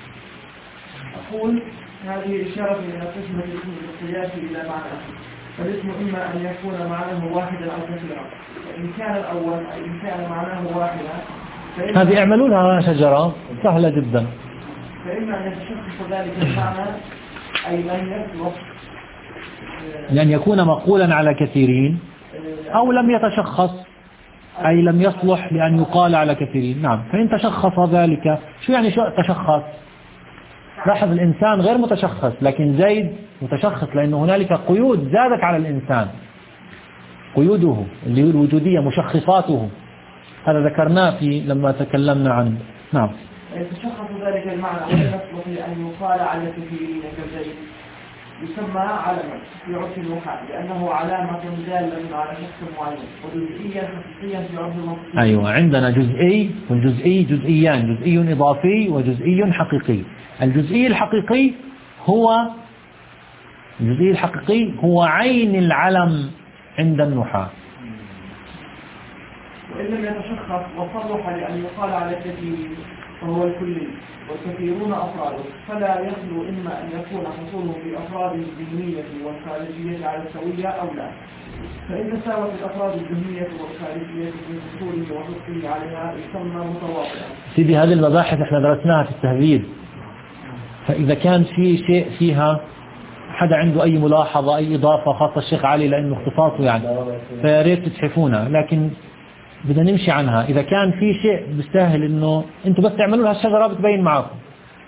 C: أقول هذه إشارة إلى قسمة الاسم بالقياس إلى معنى، فالاسم إما أن يكون معناه واحدا أو كثيرا، فإن كان الأول أي إن كان معناه واحدا
A: هذه اعملوا لها شجرة سهلة جدا.
C: فإما أن يتشخص ذلك المعنى أي لن يطلق
A: لأن يكون مقولا على كثيرين، أو لم يتشخص أي لم يصلح لأن يقال على كثيرين. نعم، فإن تشخص ذلك. شو يعني شو تشخص؟ لاحظ الإنسان غير متشخص، لكن زيد متشخص لأنه هنالك قيود زادت على الإنسان، قيوده اللي هي الوجودية مشخصاته، هذا ذكرناه في لما تكلمنا عنه. نعم،
C: يتشخص ذلك المعنى ولا يصلح أن يقال على كثيرين كزيد يسمى علما في عرف النحاة لأنه علامة دالة على شخص معين، وجزئية خصوصية في عرف المنطق.
A: أيوة، عندنا جزئي والجزئي جزئيان، جزئي إضافي وجزئي حقيقي. الجزئي الحقيقي هو الجزئي الحقيقي هو عين العلم عند النحاة.
C: وإن لم يتشخص وصلح لأن يقال على كثيرين فهو الكلي، والكثيرون أفراده، فلا يخلو إما أن يكون حصوله في أفراد الذهنية والخارجية على السوية أو لا، فإن تساوت الأفراد الذهنية والخارجية في حصوله وحصوله عليها يسمى متواطئا.
A: سيدي هذه المباحث احنا درسناها في التهذيب، فإذا كان في شيء فيها حدا عنده أي ملاحظة أي إضافة، خاصة الشيخ علي لأنه اختصاصه يعني، فياريت تتحفونها، لكن بدنا نمشي عنها. إذا كان في شيء بيستاهل إنه أنتوا بس تعملوا لها الشجرة بتبين معكم،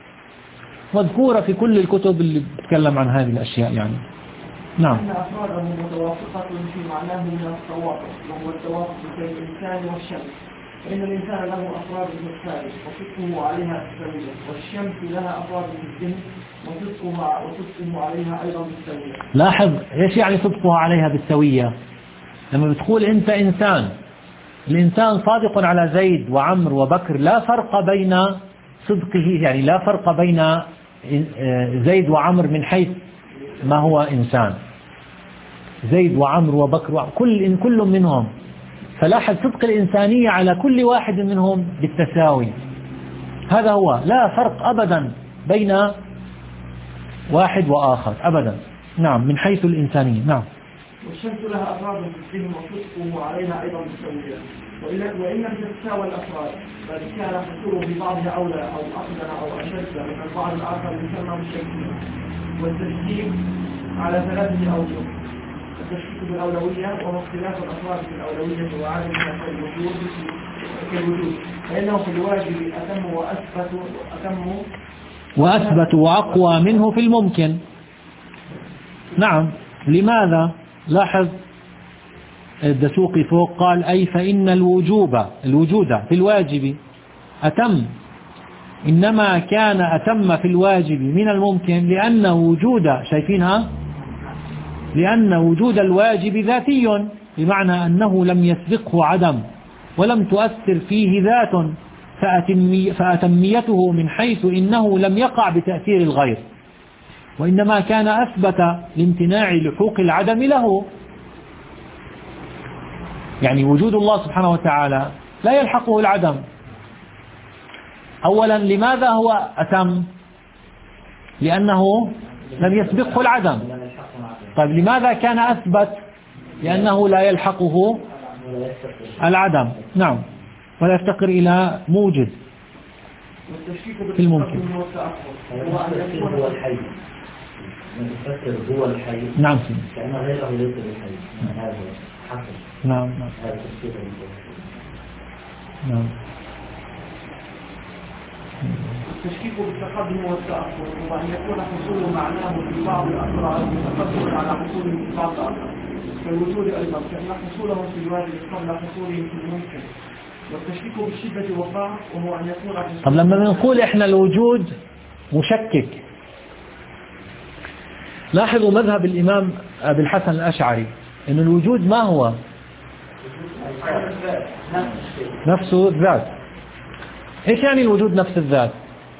A: مذكورة في كل الكتب اللي بتتكلم عن هذه الأشياء يعني. نعم.
C: إن أفراده متوافقة في معناه من التوافق، وهو التوافق بين الإنسان والشمس، فإن الإنسان له أفراد في الخارج وصدقه عليها بالسوية، والشمس لها أفراد في الذهن وصدقه وصدقه عليها أيضا بالسوية.
A: لاحظ إيش يعني صدقها عليها بالسوية؟ لما بتقول أنت إنسان، الإنسان صادق على زيد وعمر وبكر، لا فرق بين صدقه، يعني لا فرق بين زيد وعمر من حيث ما هو إنسان. زيد وعمر وبكر كل إن كل منهم، فلاحظ صدق الإنسانية على كل واحد منهم بالتساوي. هذا هو، لا فرق أبدا بين واحد وآخر أبدا. نعم، من حيث الإنسانية. نعم.
C: والشمس لها أفراد في الذهن وصدقه عليها أيضا بالسوية، وإن لم تتساوى الأفراد بل كان حصوله في بعضها أولى أو أقدم أو أشد من البعض الآخر يسمى بالشكل. والتشكيك على ثلاثة أوجه: التشكيك بالأولوية وهو اختلاف الأفراد في الأولوية وعدمها كالوجود كالوجود فإنه في الواجب أتم وأثبت أتم
A: وأثبت وأقوى منه في الممكن. نعم. لماذا؟ لاحظ الدسوقي فوق قال أي فإن الوجوب الوجود في الواجب أتم، إنما كان أتم في الواجب من الممكن لأن وجود شايفينها لأن وجود الواجب ذاتي، بمعنى أنه لم يسبقه عدم ولم تؤثر فيه ذات، فأتميته من حيث إنه لم يقع بتأثير الغير، وإنما كان أثبت لامتناع لحوق العدم له. يعني وجود الله سبحانه وتعالى لا يلحقه العدم. أولا لماذا هو أتم؟ لأنه لم يسبقه العدم. طيب لماذا كان أثبت؟ لأنه لا يلحقه العدم. نعم، ولا يفتقر إلى موجد في الممكن.
B: نفكر هو الحي.
A: نعم.
B: كأن غيره ليس بالحي. هذا حصل.
A: نعم. نعم.
B: هذا تفسير.
A: نعم.
C: التشكيك بالتقدم والتأخر وأن يكون حصول معناه في بعض الأسرار متقدما على حصوله في بعض الآخر كالوجود أيضا كأن حصوله في الواجب قبل حصوله في الممكن. والتشكيك بالشدة والضعف وهو أن يكون حصول.
A: طب لما بنقول إحنا الوجود مشكك، لاحظوا مذهب الإمام أبي الحسن الأشعري إن الوجود ما هو نفسه الذات. إيش يعني الوجود نفس الذات؟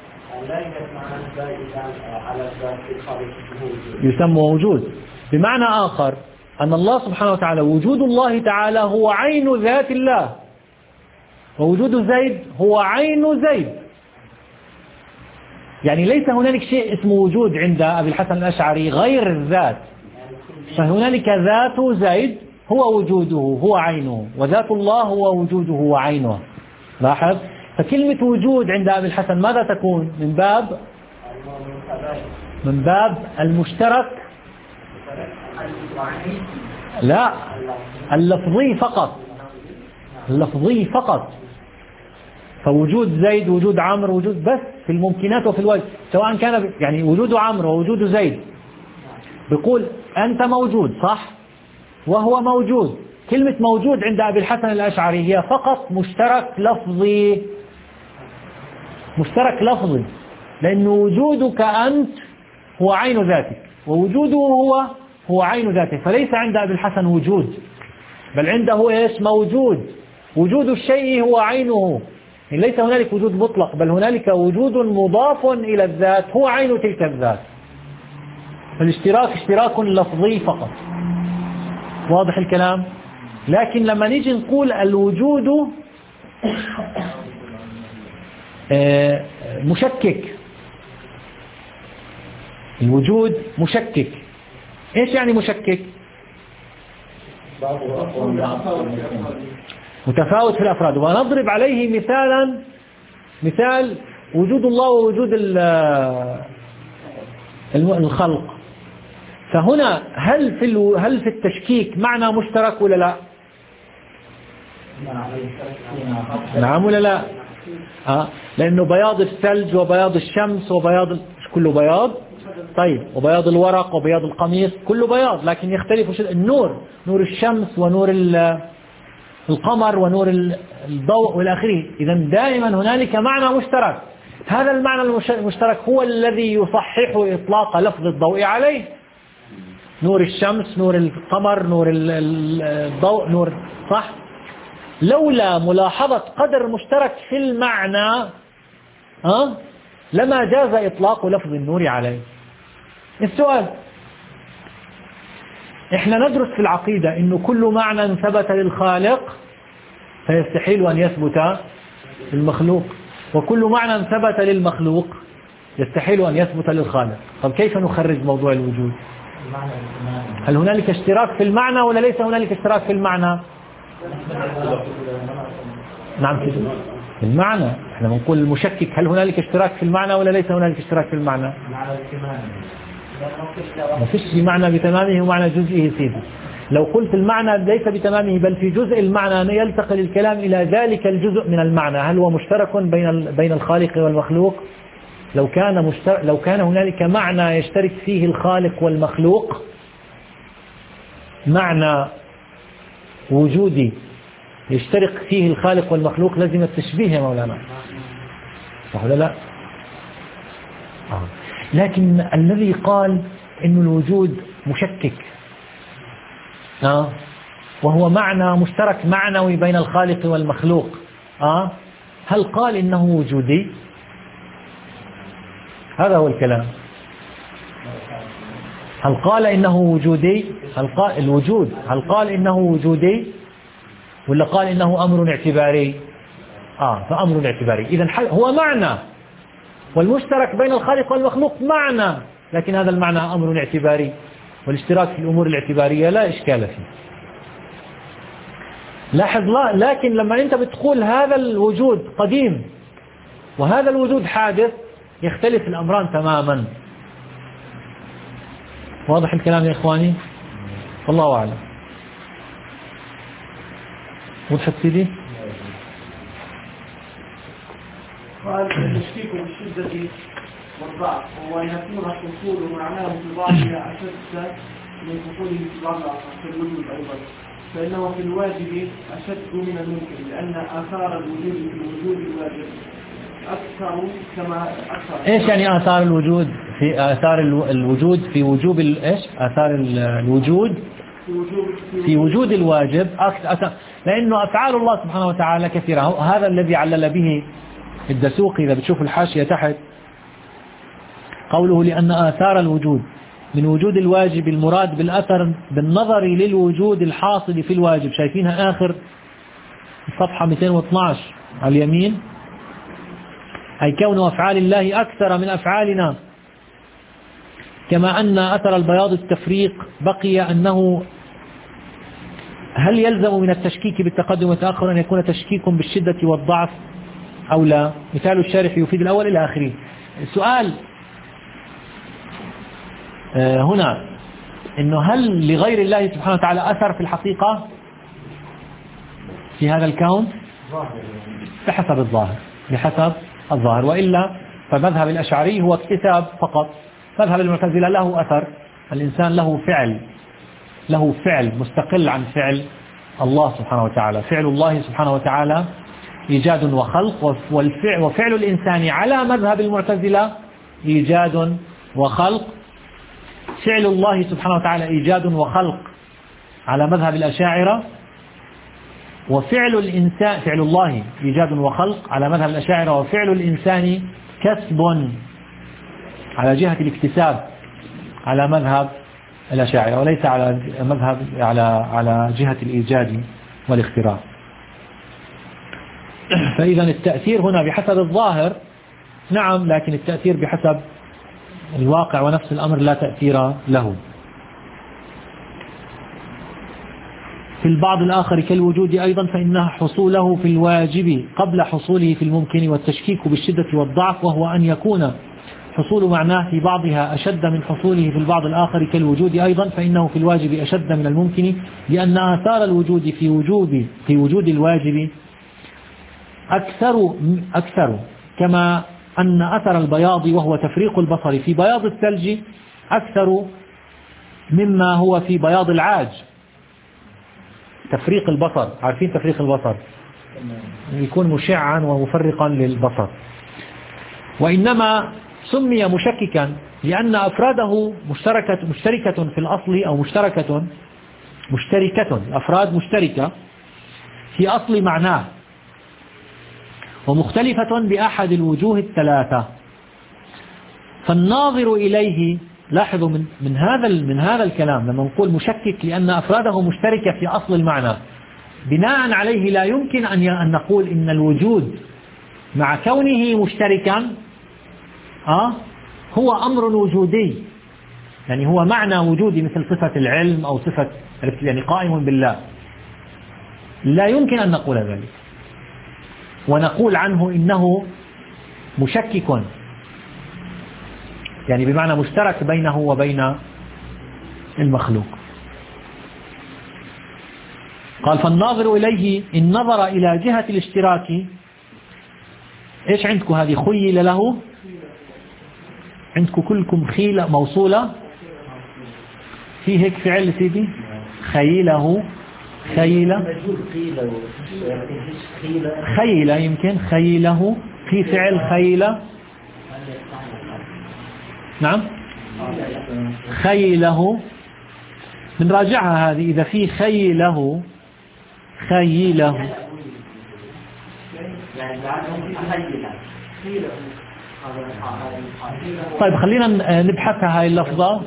A: يسمى وجود. بمعنى آخر أن الله سبحانه وتعالى وجود الله تعالى هو عين ذات الله، ووجود زيد هو عين زيد. يعني ليس هنالك شيء اسمه وجود عند أبي الحسن الأشعري غير الذات، فهنالك ذات زيد هو وجوده هو عينه، وذات الله هو وجوده وعينه. لاحظ، فكلمة وجود عند أبي الحسن ماذا تكون؟ من باب من باب المشترك، لا اللفظي فقط، اللفظي فقط. فوجود زيد وجود عمرو وجود بس في الممكنات وفي الوجه، سواء كان يعني وجود عمرو ووجود زيد. بيقول أنت موجود صح وهو موجود. كلمة موجود عند أبي الحسن الأشعري هي فقط مشترك لفظي، مشترك لفظي، لأن وجودك أنت هو عين ذاتك، ووجوده هو هو عين ذاته. فليس عند أبي الحسن وجود، بل عنده إيش؟ موجود. وجود الشيء هو عينه، يعني ليس هنالك وجود مطلق، بل هنالك وجود مضاف إلى الذات هو عين تلك الذات. فالاشتراك اشتراك لفظي فقط. واضح الكلام؟ لكن لما نيجي نقول الوجود مشكك، الوجود مشكك. ايش يعني مشكك؟ متفاوت في الأفراد. ونضرب عليه مثالا، مثال وجود الله ووجود الخلق. فهنا هل في هل في التشكيك معنى مشترك ولا لا؟ نعم ولا لا؟ آه. لأنه بياض الثلج وبياض الشمس وبياض مش كله بياض؟ طيب، وبياض الورق وبياض القميص كله بياض، لكن يختلف النور، نور الشمس ونور القمر ونور الضوء والآخره. إذا دائما هنالك معنى مشترك. هذا المعنى المشترك هو الذي يصحح إطلاق لفظ الضوء عليه. نور الشمس، نور القمر، نور الضوء، نور صح. لولا ملاحظة قدر مشترك في المعنى أه؟ لما جاز إطلاق لفظ النور عليه. السؤال، إحنا ندرس في العقيدة إنه كل معنى ثبت للخالق فيستحيل أن يثبت للمخلوق، وكل معنى ثبت للمخلوق يستحيل أن يثبت للخالق. طب كيف نخرج موضوع الوجود؟ هل هنالك اشتراك في المعنى ولا ليس هنالك اشتراك في المعنى؟ نعم في المعنى. احنا بنقول المشكك هل هنالك اشتراك في المعنى ولا ليس هنالك اشتراك في المعنى؟ ما فيش معنى بتمامه ومعنى جزئه سيدي. لو قلت المعنى ليس بتمامه بل في جزء المعنى يلتقي الكلام إلى ذلك الجزء من المعنى، هل هو مشترك بين بين الخالق والمخلوق؟ لو كان مشترك، لو كان هنالك معنى يشترك فيه الخالق والمخلوق، معنى وجودي يشترك فيه الخالق والمخلوق، لازم التشبيه يا مولانا، صح ولا لا؟ آه. لكن الذي قال إن الوجود مشكك آه. وهو معنى مشترك معنوي بين الخالق والمخلوق آه. هل قال إنه وجودي؟ هذا هو الكلام. هل قال إنه وجودي؟ هل قال الوجود هل قال إنه وجودي ولا قال إنه أمر اعتباري؟ آه فأمر اعتباري. إذن هو معنى، والمشترك بين الخالق والمخلوق معنى، لكن هذا المعنى أمر اعتباري، والاشتراك في الأمور الاعتبارية لا إشكال فيه. لاحظ، لا لكن لما أنت بتقول هذا الوجود قديم وهذا الوجود حادث، يختلف الأمران تماما. واضح الكلام يا إخواني؟ والله أعلم. وضحت سيدي؟
C: قال التشكيك بالشدة والضعف وهو أن يكون الحصول معناه في بعضها أشد من حصوله في بعض في الوجود أيضا، فإنه في الواجب أشد من الممكن، لأن آثار الوجود في الوجود الواجب أكثر كما أكثر.
A: إيش يعني آثار الوجود في آثار الوجود في وجوب إيش آثار الوجود في وجود الواجب أكثر، لأنه أفعال الله سبحانه وتعالى كثيرة. هذا الذي علل به الدسوقي إذا بتشوف الحاشية تحت قوله لأن آثار الوجود من وجود الواجب المراد بالأثر بالنظر للوجود الحاصل في الواجب. شايفينها آخر الصفحة مئتين واثني عشر على اليمين، أي كون أفعال الله أكثر من أفعالنا، كما أن أثر البياض التفريق بقي أنه هل يلزم من التشكيك بالتقدم والتأخر أن يكون تشكيك بالشدة والضعف أو لا؟ مثال الشارح يفيد الأول إلى آخره. السؤال هنا إنه هل لغير الله سبحانه وتعالى أثر في الحقيقة في هذا الكون؟ بحسب الظاهر، بحسب الظاهر، وإلا فمذهب الأشعري هو اكتساب فقط. مذهب المعتزلة له أثر، الإنسان له فعل، له فعل مستقل عن فعل الله سبحانه وتعالى. فعل الله سبحانه وتعالى إيجاد وخلق، والفعل وفعل الإنسان على مذهب المعتزلة إيجاد وخلق. فعل الله سبحانه وتعالى إيجاد وخلق على مذهب الأشاعرة، وفعل الإنسان فعل الله إيجاد وخلق على مذهب الأشاعرة، وفعل الإنسان كسب على جهة الاكتساب على مذهب الأشاعرة، وليس على مذهب على على جهة الإيجاد والاختراع. فإذا التأثير هنا بحسب الظاهر نعم، لكن التأثير بحسب الواقع ونفس الأمر لا تأثير له. في البعض الآخر كالوجود أيضا فإنها حصوله في الواجب قبل حصوله في الممكن، والتشكيك بالشدة والضعف، وهو أن يكون حصول معناه في بعضها أشد من حصوله في البعض الآخر كالوجود أيضا فإنه في الواجب أشد من الممكن، لأن آثار الوجود في وجود في وجود الواجب أكثر أكثر كما أن أثر البياض وهو تفريق البصر في بياض الثلج أكثر مما هو في بياض العاج. تفريق البصر، عارفين تفريق البصر يكون مشعا ومفرقا للبصر، وإنما سمي مشككا لأن أفراده مشتركة مشتركة في الأصل، أو مشتركة مشتركة الأفراد مشتركة في أصل معناه، ومختلفة بأحد الوجوه الثلاثة. فالناظر إليه، لاحظوا من من هذا من هذا الكلام لما نقول مشكك لأن أفراده مشتركة في أصل المعنى، بناء عليه لا يمكن أن نقول إن الوجود مع كونه مشتركا آه هو أمر وجودي، يعني هو معنى وجودي مثل صفة العلم أو صفة يعني قائم بالله. لا يمكن أن نقول ذلك ونقول عنه إنه مشكك، يعني بمعنى مشترك بينه وبين المخلوق. قال فالناظر إليه إن نظر إلى جهة الاشتراك. إيش عندكم هذه؟ خيل له، عندكم كلكم خيلة موصولة في هيك فعل سيدي، خيله خيلة خيلة يمكن خيله في فعل خيلة، نعم خيله بنراجعها هذه. إذا في خيله خيله طيب خلينا نبحثها هاي اللفظة.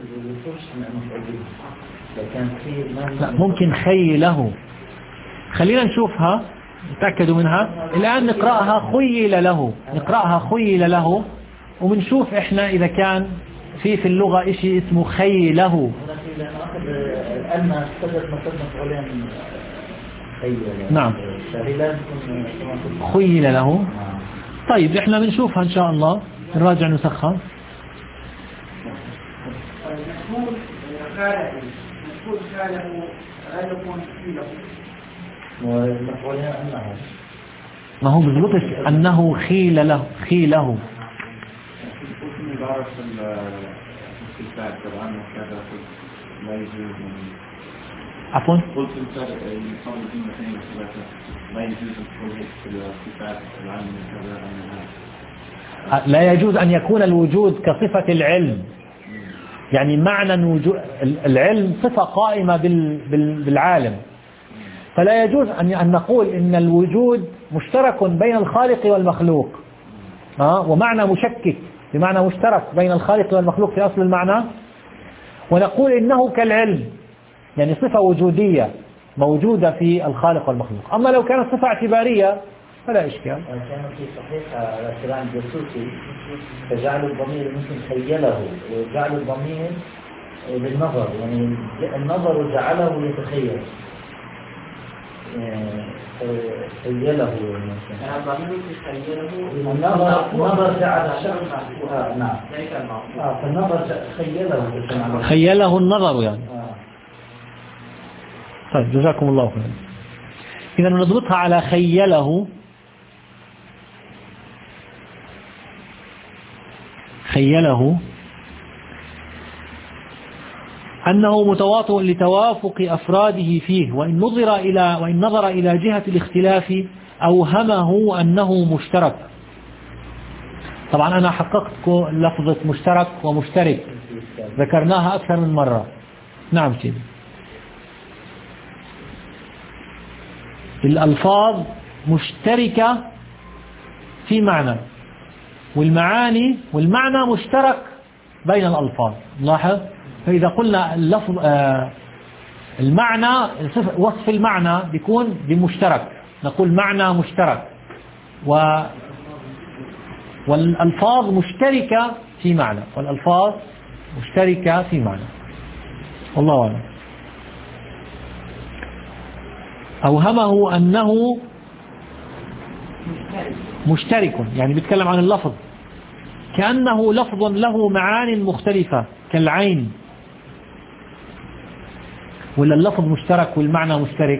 A: لا ممكن خيله، خلينا نشوفها نتأكدوا منها. الآن نقرأها خيل له، نقرأها خيل له وبنشوف إحنا إذا كان في في اللغة إشي اسمه خيله. نعم خيل له. طيب إحنا بنشوفها إن شاء الله، نراجع نسخها.
C: يكون خالق مفعول خالق لا يكون فيه
B: والمفعول أنه
A: ما هو بضبطش أنه خيل له خيله عفوا
D: قلت الفرق قبل جملتين وثلاثة لا يجوز الخروج في الصفات العلم كذا أنها
A: لا يجوز أن يكون الوجود كصفة العلم، يعني معنى وجود العلم صفة قائمة بالعالم، فلا يجوز أن نقول إن الوجود مشترك بين الخالق والمخلوق، ومعنى مشكك بمعنى مشترك بين الخالق والمخلوق في أصل المعنى، ونقول إنه كالعلم يعني صفة وجودية موجودة في الخالق والمخلوق. أما لو كانت صفة اعتبارية فلا إشكال.
B: كان في صحيح الكلام الجسوسي فجعل الضمير مثل خيله، وجعل الضمير للنظر، يعني النظر جعله يتخيل خيله،
C: يعني الضمير خيله
B: النظر النظر جعل الشخص نعم اه فالنظر خيله
A: خيله النظر يعني. طيب جزاكم الله خيرا. إذا نضبطها على خيله. خيله أنه متواطئ لتوافق أفراده فيه، وإن نظر إلى وإن نظر إلى جهة الاختلاف أوهمه أنه مشترك. طبعا أنا حققت لفظة مشترك ومشترك ذكرناها أكثر من مرة. نعم سيدي. الألفاظ مشتركة في معنى، والمعاني والمعنى مشترك بين الألفاظ. لاحظ، فإذا قلنا اللفظ آه المعنى وصف المعنى بيكون بمشترك، نقول معنى مشترك، و والألفاظ مشتركة في معنى، والألفاظ مشتركة في معنى. والله أعلم. أوهمه أنه مشترك، يعني بيتكلم عن اللفظ كأنه لفظ له معان مختلفة كالعين، ولا اللفظ مشترك والمعنى مشترك؟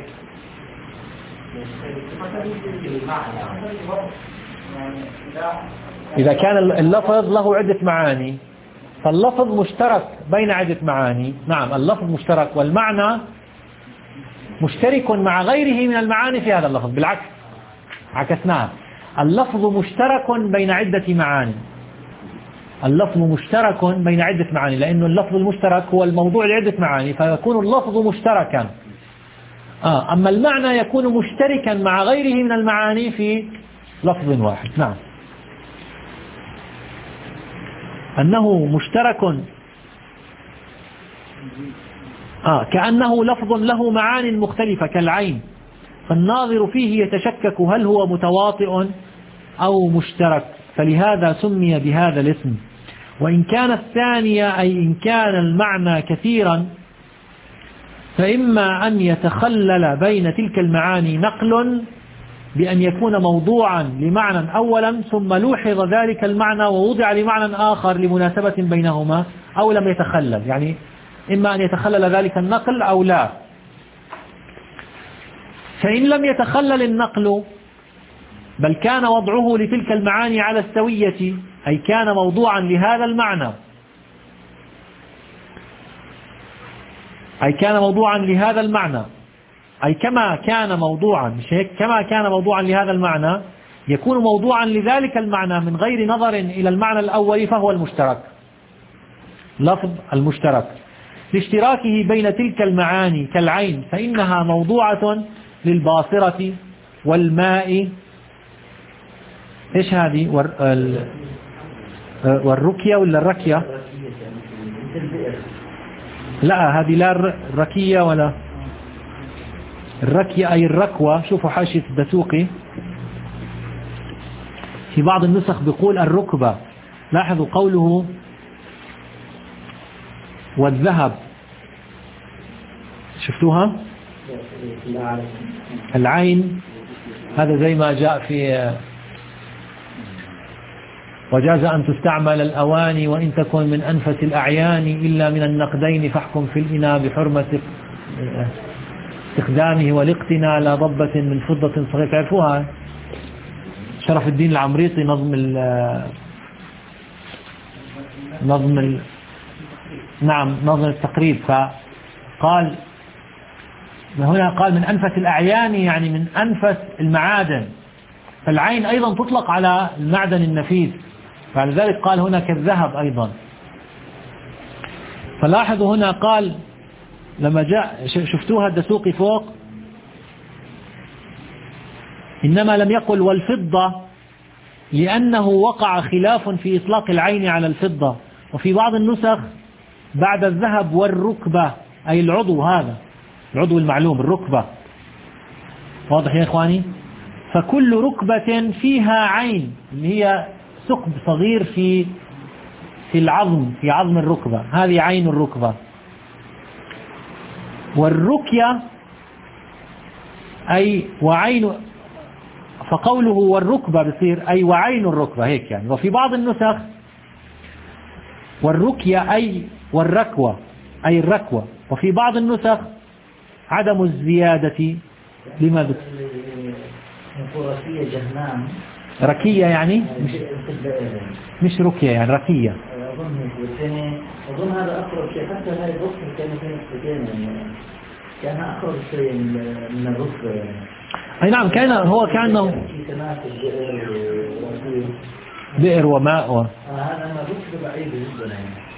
A: إذا كان اللفظ له عدة معاني فاللفظ مشترك بين عدة معاني. نعم اللفظ مشترك والمعنى مشترك مع غيره من المعاني في هذا اللفظ، بالعكس عكسناها، اللفظ مشترك بين عدة معاني، اللفظ مشترك بين عدة معاني، لأنه اللفظ المشترك هو الموضوع لعدة معاني، فيكون اللفظ مشتركا. آه أما المعنى يكون مشتركا مع غيره من المعاني في لفظ واحد. نعم أنه مشترك آه كأنه لفظ له معان مختلفة كالعين، فالناظر فيه يتشكك هل هو متواطئ أو مشترك، فلهذا سمي بهذا الاسم. وإن كان الثانية أي إن كان المعنى كثيرا فإما أن يتخلل بين تلك المعاني نقل بأن يكون موضوعا لمعنى أولا ثم لوحظ ذلك المعنى ووضع لمعنى آخر لمناسبة بينهما، أو لم يتخلل، يعني إما أن يتخلل ذلك النقل أو لا. فإن لم يتخلل النقل بل كان وضعه لتلك المعاني على السوية، أي كان موضوعا لهذا المعنى أي كان موضوعا لهذا المعنى أي كما كان موضوعا مش هيك كما كان موضوعا لهذا المعنى يكون موضوعا لذلك المعنى من غير نظر إلى المعنى الأول، فهو المشترك، لفظ المشترك لاشتراكه بين تلك المعاني كالعين، فإنها موضوعة للباصرة والماء. إيش هذه ور... ال... والركية ولا الركية؟ لا هذه لا الركية ولا الركية، أي الركوة. شوفوا حاشية الدسوقي في بعض النسخ بيقول الركبة. لاحظوا قوله والذهب، شفتوها؟ العين هذا زي ما جاء في وجاز أن تستعمل الأواني وإن تكن من أنفس الأعيان إلا من النقدين فاحكم في الإناء بحرمة استخدامه والاقتناء لا ضبة من فضة صغيرة. تعرفوها شرف الدين العمريطي نظم ال نظم ال نعم نظم التقريب، فقال هنا قال من أنفس الأعيان يعني من أنفس المعادن، فالعين أيضا تطلق على المعدن النفيس، فلذلك قال هنا كالذهب أيضا. فلاحظوا هنا قال لما جاء شفتوها الدسوقي فوق إنما لم يقل والفضة لأنه وقع خلاف في إطلاق العين على الفضة، وفي بعض النسخ بعد الذهب والركبة أي العضو، هذا العضو المعلوم الركبة، واضح يا إخواني؟ فكل ركبة فيها عين اللي هي ثقب صغير في في العظم، في عظم الركبة، هذه عين الركبة. والركية أي وعين، فقوله والركبة بصير أي وعين الركبة هيك يعني. وفي بعض النسخ والركية أي والركوة أي الركوة، وفي بعض النسخ عدم الزيادة لما بت...
B: ركية جهنم،
A: ركية يعني مش, مش ركية يعني ركية.
B: أظن أظن هذا أقرب شيء، حتى هاي الركبة كانت يعني كان أقرب شيء من الركبة يعني.
A: أي نعم كان هو كأنه بئر وماء و...
B: هذا ما ركبة بعيدة جدا يعني.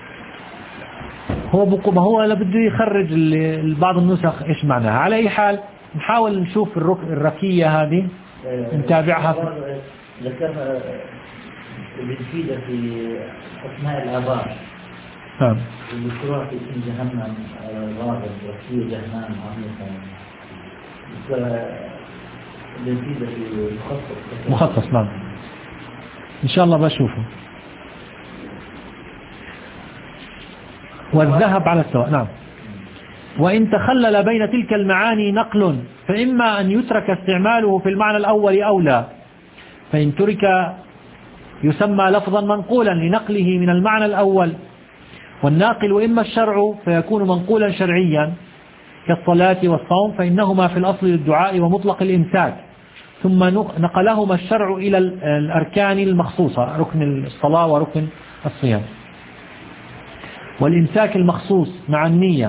A: هو بقى هو لا بده يخرج بعض النسخ إيش معناها. على أي حال نحاول نشوف الرك... الركية هذه نتابعها في...
B: ذكرها بتفيد في أسماء الآباء.
A: نعم.
B: الذكرى في اسم جهنم غاضب ركية جهنم عميقة. بتفيد في مخصص.
A: مخصص نعم. إن شاء الله بشوفه. والذهب على السواء نعم. وإن تخلل بين تلك المعاني نقل فإما أن يترك استعماله في المعنى الأول أولى، فإن ترك يسمى لفظا منقولا لنقله من المعنى الأول، والناقل إما الشرع فيكون منقولا شرعيا كالصلاة والصوم فإنهما في الأصل للدعاء ومطلق الإمساك، ثم نقلهما الشرع إلى الأركان المخصوصة ركن الصلاة وركن الصيام، والإمساك المخصوص مع النية.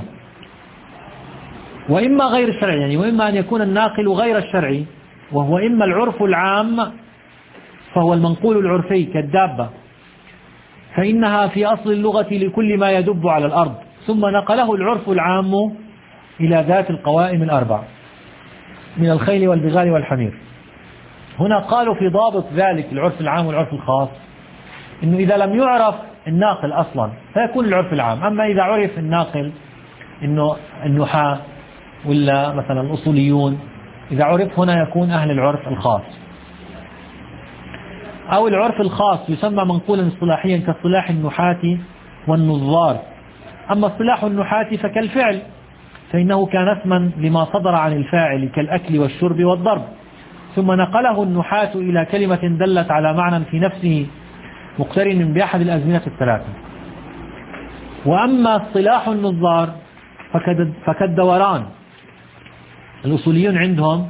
A: وإما غير الشرعي يعني وإما أن يكون الناقل غير الشرعي، وهو إما العرف العام فهو المنقول العرفي كالدابة، فإنها في أصل اللغة لكل ما يدب على الأرض، ثم نقله العرف العام إلى ذات القوائم الأربع من الخيل والبغال والحمير. هنا قالوا في ضابط ذلك العرف العام والعرف الخاص إنه إذا لم يعرف الناقل أصلا فيكون العرف العام، أما إذا عرف الناقل إنه النحاة ولا مثلا الأصوليون، إذا عرف هنا يكون أهل العرف الخاص. أو العرف الخاص يسمى منقولا اصطلاحيا كاصطلاح النحاة والنظار. أما اصطلاح النحاة فكالفعل، فإنه كان اسما لما صدر عن الفاعل كالأكل والشرب والضرب، ثم نقله النحاة إلى كلمة دلت على معنى في نفسه مقترن بأحد الأزمنة الثلاثة. وأما اصطلاح النظار فكالدوران، الأصوليون عندهم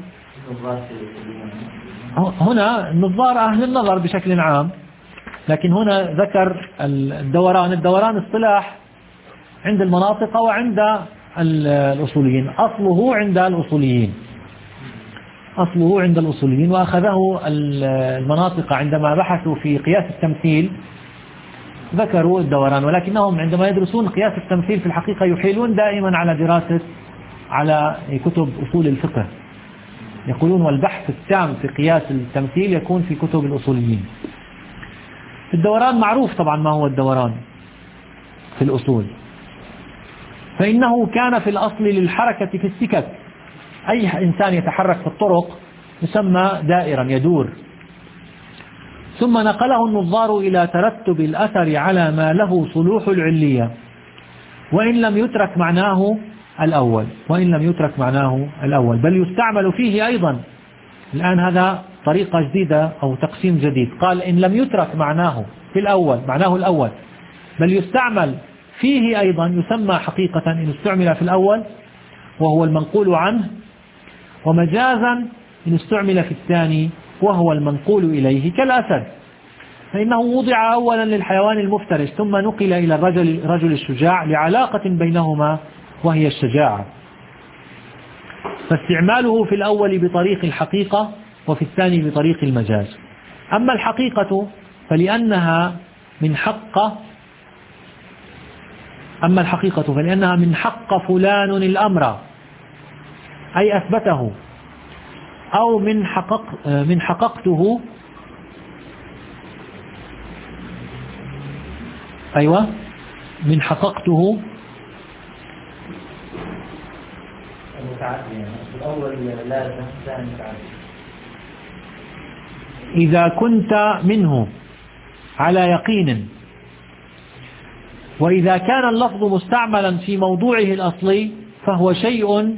A: هنا النظار أهل النظر بشكل عام، لكن هنا ذكر الدوران. الدوران اصطلاح عند المناطق وعند الأصوليين، أصله عند الأصوليين أصله عند الأصوليين وأخذه المناطق عندما بحثوا في قياس التمثيل ذكروا الدوران، ولكنهم عندما يدرسون قياس التمثيل في الحقيقة يحيلون دائما على دراسة على كتب أصول الفقه، يقولون والبحث التام في قياس التمثيل يكون في كتب الأصوليين. الدوران معروف طبعا ما هو الدوران في الأصول، فإنه كان في الأصل للحركة في السكك، أي إنسان يتحرك في الطرق يسمى دائرا يدور. ثم نقله النظار إلى ترتب الأثر على ما له صلوح العلية، وإن لم يترك معناه الأول وإن لم يترك معناه الأول بل يستعمل فيه أيضا. الآن هذا طريقة جديدة أو تقسيم جديد. قال إن لم يترك معناه في الأول معناه الأول بل يستعمل فيه أيضا يسمى حقيقة إن استعمل في الأول وهو المنقول عنه، ومجازا إن استعمل في الثاني وهو المنقول إليه كالأسد، فإنه وضع أولا للحيوان المفترس ثم نقل إلى الرجل رجل الشجاع لعلاقة بينهما وهي الشجاعة، فاستعماله في الأول بطريق الحقيقة وفي الثاني بطريق المجاز. أما الحقيقة فلأنها من حق أما الحقيقة فلأنها من حق فلان الأمر أي أثبته، أو من حقق من حققته أيوة من حققته
B: الأول لازم الثاني متعدي.
A: إذا كنت منه على يقين، وإذا كان اللفظ مستعملا في موضوعه الأصلي فهو شيء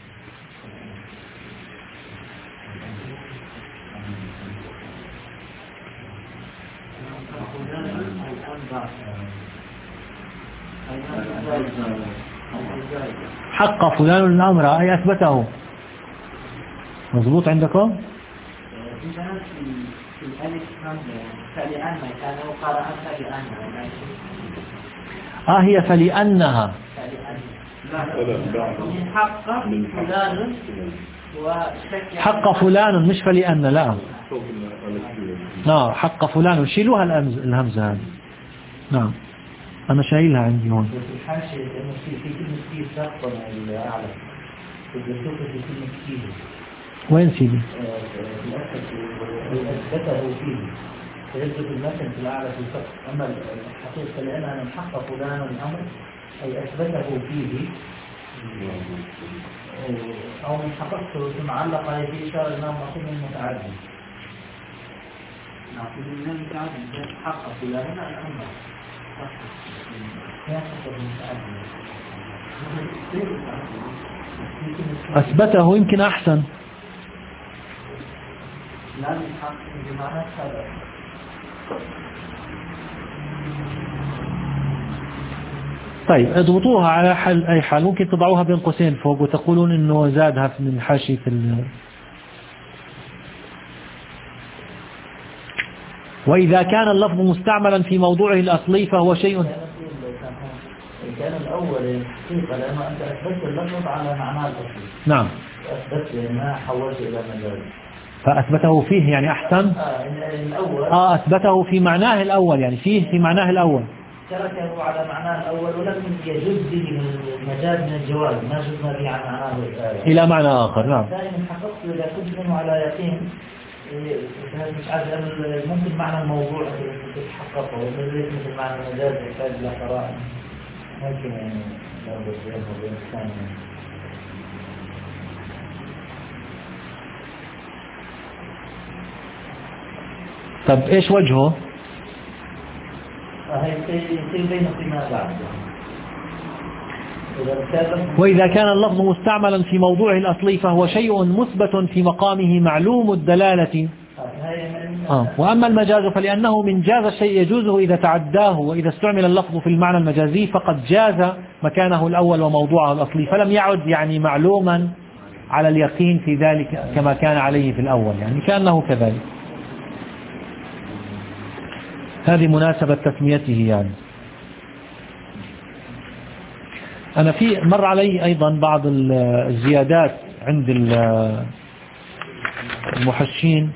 A: حق فلان الأمر أي أثبته. مضبوط عندكم؟ آه هي فلأنها حق فلان مش فلأن، لا لا حق فلان وشيلوها الهمزة هذه. نعم أنا شايلها عندي هون.
B: في الحاشية لأنه في في كلمة كتير ساقطة الأعلى في الدكتور في كلمة كتير.
A: وين سيدي؟
B: أثبته فيه فيثبت المثل في الأعلى في الفقه. أما الحقيقة لأنها من حق فلان الأمر أي أثبته فيه، أو من حققته ثم علق هي في إشارة أنه مقصود متعدي. نعطي من المتعدي حق فلان الأمر
A: أثبته يمكن أحسن. طيب اضبطوها على حل أي حال، ممكن تضعوها بين قوسين فوق وتقولون إنه زادها من حاشية ال وإذا كان اللفظ مستعملا في موضوعه الأصلي فهو شيء.
B: كان الأول حقيقة لأنه أنت أثبت اللفظ على معناه الأصلي.
A: نعم.
B: أثبت لأنها حولت إلى مجاز.
A: فأثبته فيه يعني أحسن.
B: آه الأول.
A: آه أثبته في معناه الأول يعني فيه في معناه الأول.
B: تركه على معناه الأول ولكن يجوز به من المجاز من الجواز ما جزنا به عن معناه الآية.
A: إلى معنى آخر. نعم.
B: ثاني من حققت إذا كنت منه على يقين مش عارف ممكن معنى الموضوع تتحققه وليس مثل معنى المجاز يحتاج إلى قراءة ممكن يعني لو بس ياخذ الثاني.
A: طب إيش وجهه؟ وإذا كان اللفظ مستعملا في موضوعه الأصلي فهو شيء مثبت في مقامه معلوم الدلالة. آه. وأما المجاز فلأنه من جاز الشيء يجوزه إذا تعداه، وإذا استعمل اللفظ في المعنى المجازي فقد جاز مكانه الأول وموضوعه الأصلي، فلم يعد يعني معلوما على اليقين في ذلك كما كان عليه في الأول، يعني كأنه كذلك. هذه مناسبة تسميته. يعني أنا في مر علي أيضا بعض الزيادات عند المحشين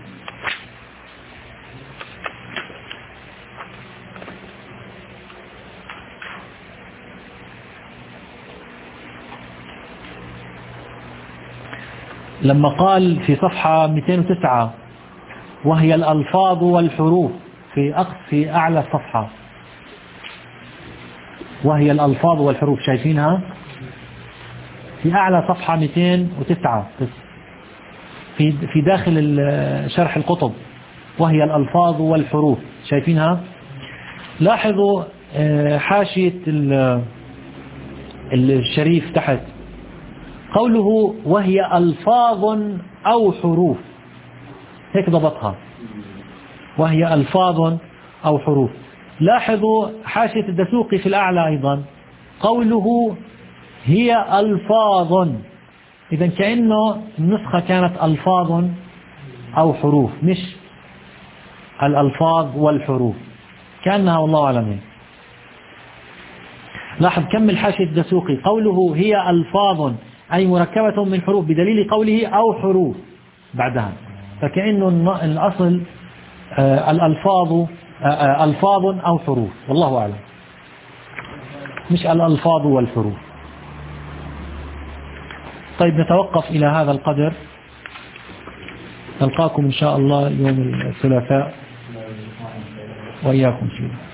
A: لما قال في صفحة مئتين وتسعة وهي الألفاظ والحروف في أقصى في أعلى الصفحة، وهي الألفاظ والحروف شايفينها في أعلى صفحة مئتين وتسعة في في داخل شرح القطب، وهي الألفاظ والحروف شايفينها. لاحظوا حاشية الشريف تحت قوله وهي ألفاظ أو حروف، هيك ضبطها، وهي ألفاظ أو حروف. لاحظوا حاشية الدسوقي في الأعلى أيضا قوله هي ألفاظ، إذا كأنه النسخة كانت ألفاظ أو حروف مش الألفاظ والحروف، كأنها والله أعلم. لاحظ كمل حاشية الدسوقي قوله هي ألفاظ أي مركبة من حروف بدليل قوله أو حروف بعدها، فكأنه الأصل الألفاظ ألفاظ أو حروف، والله أعلم، مش الألفاظ والحروف. طيب نتوقف إلى هذا القدر، نلقاكم إن شاء الله يوم الثلاثاء وإياكم فيه.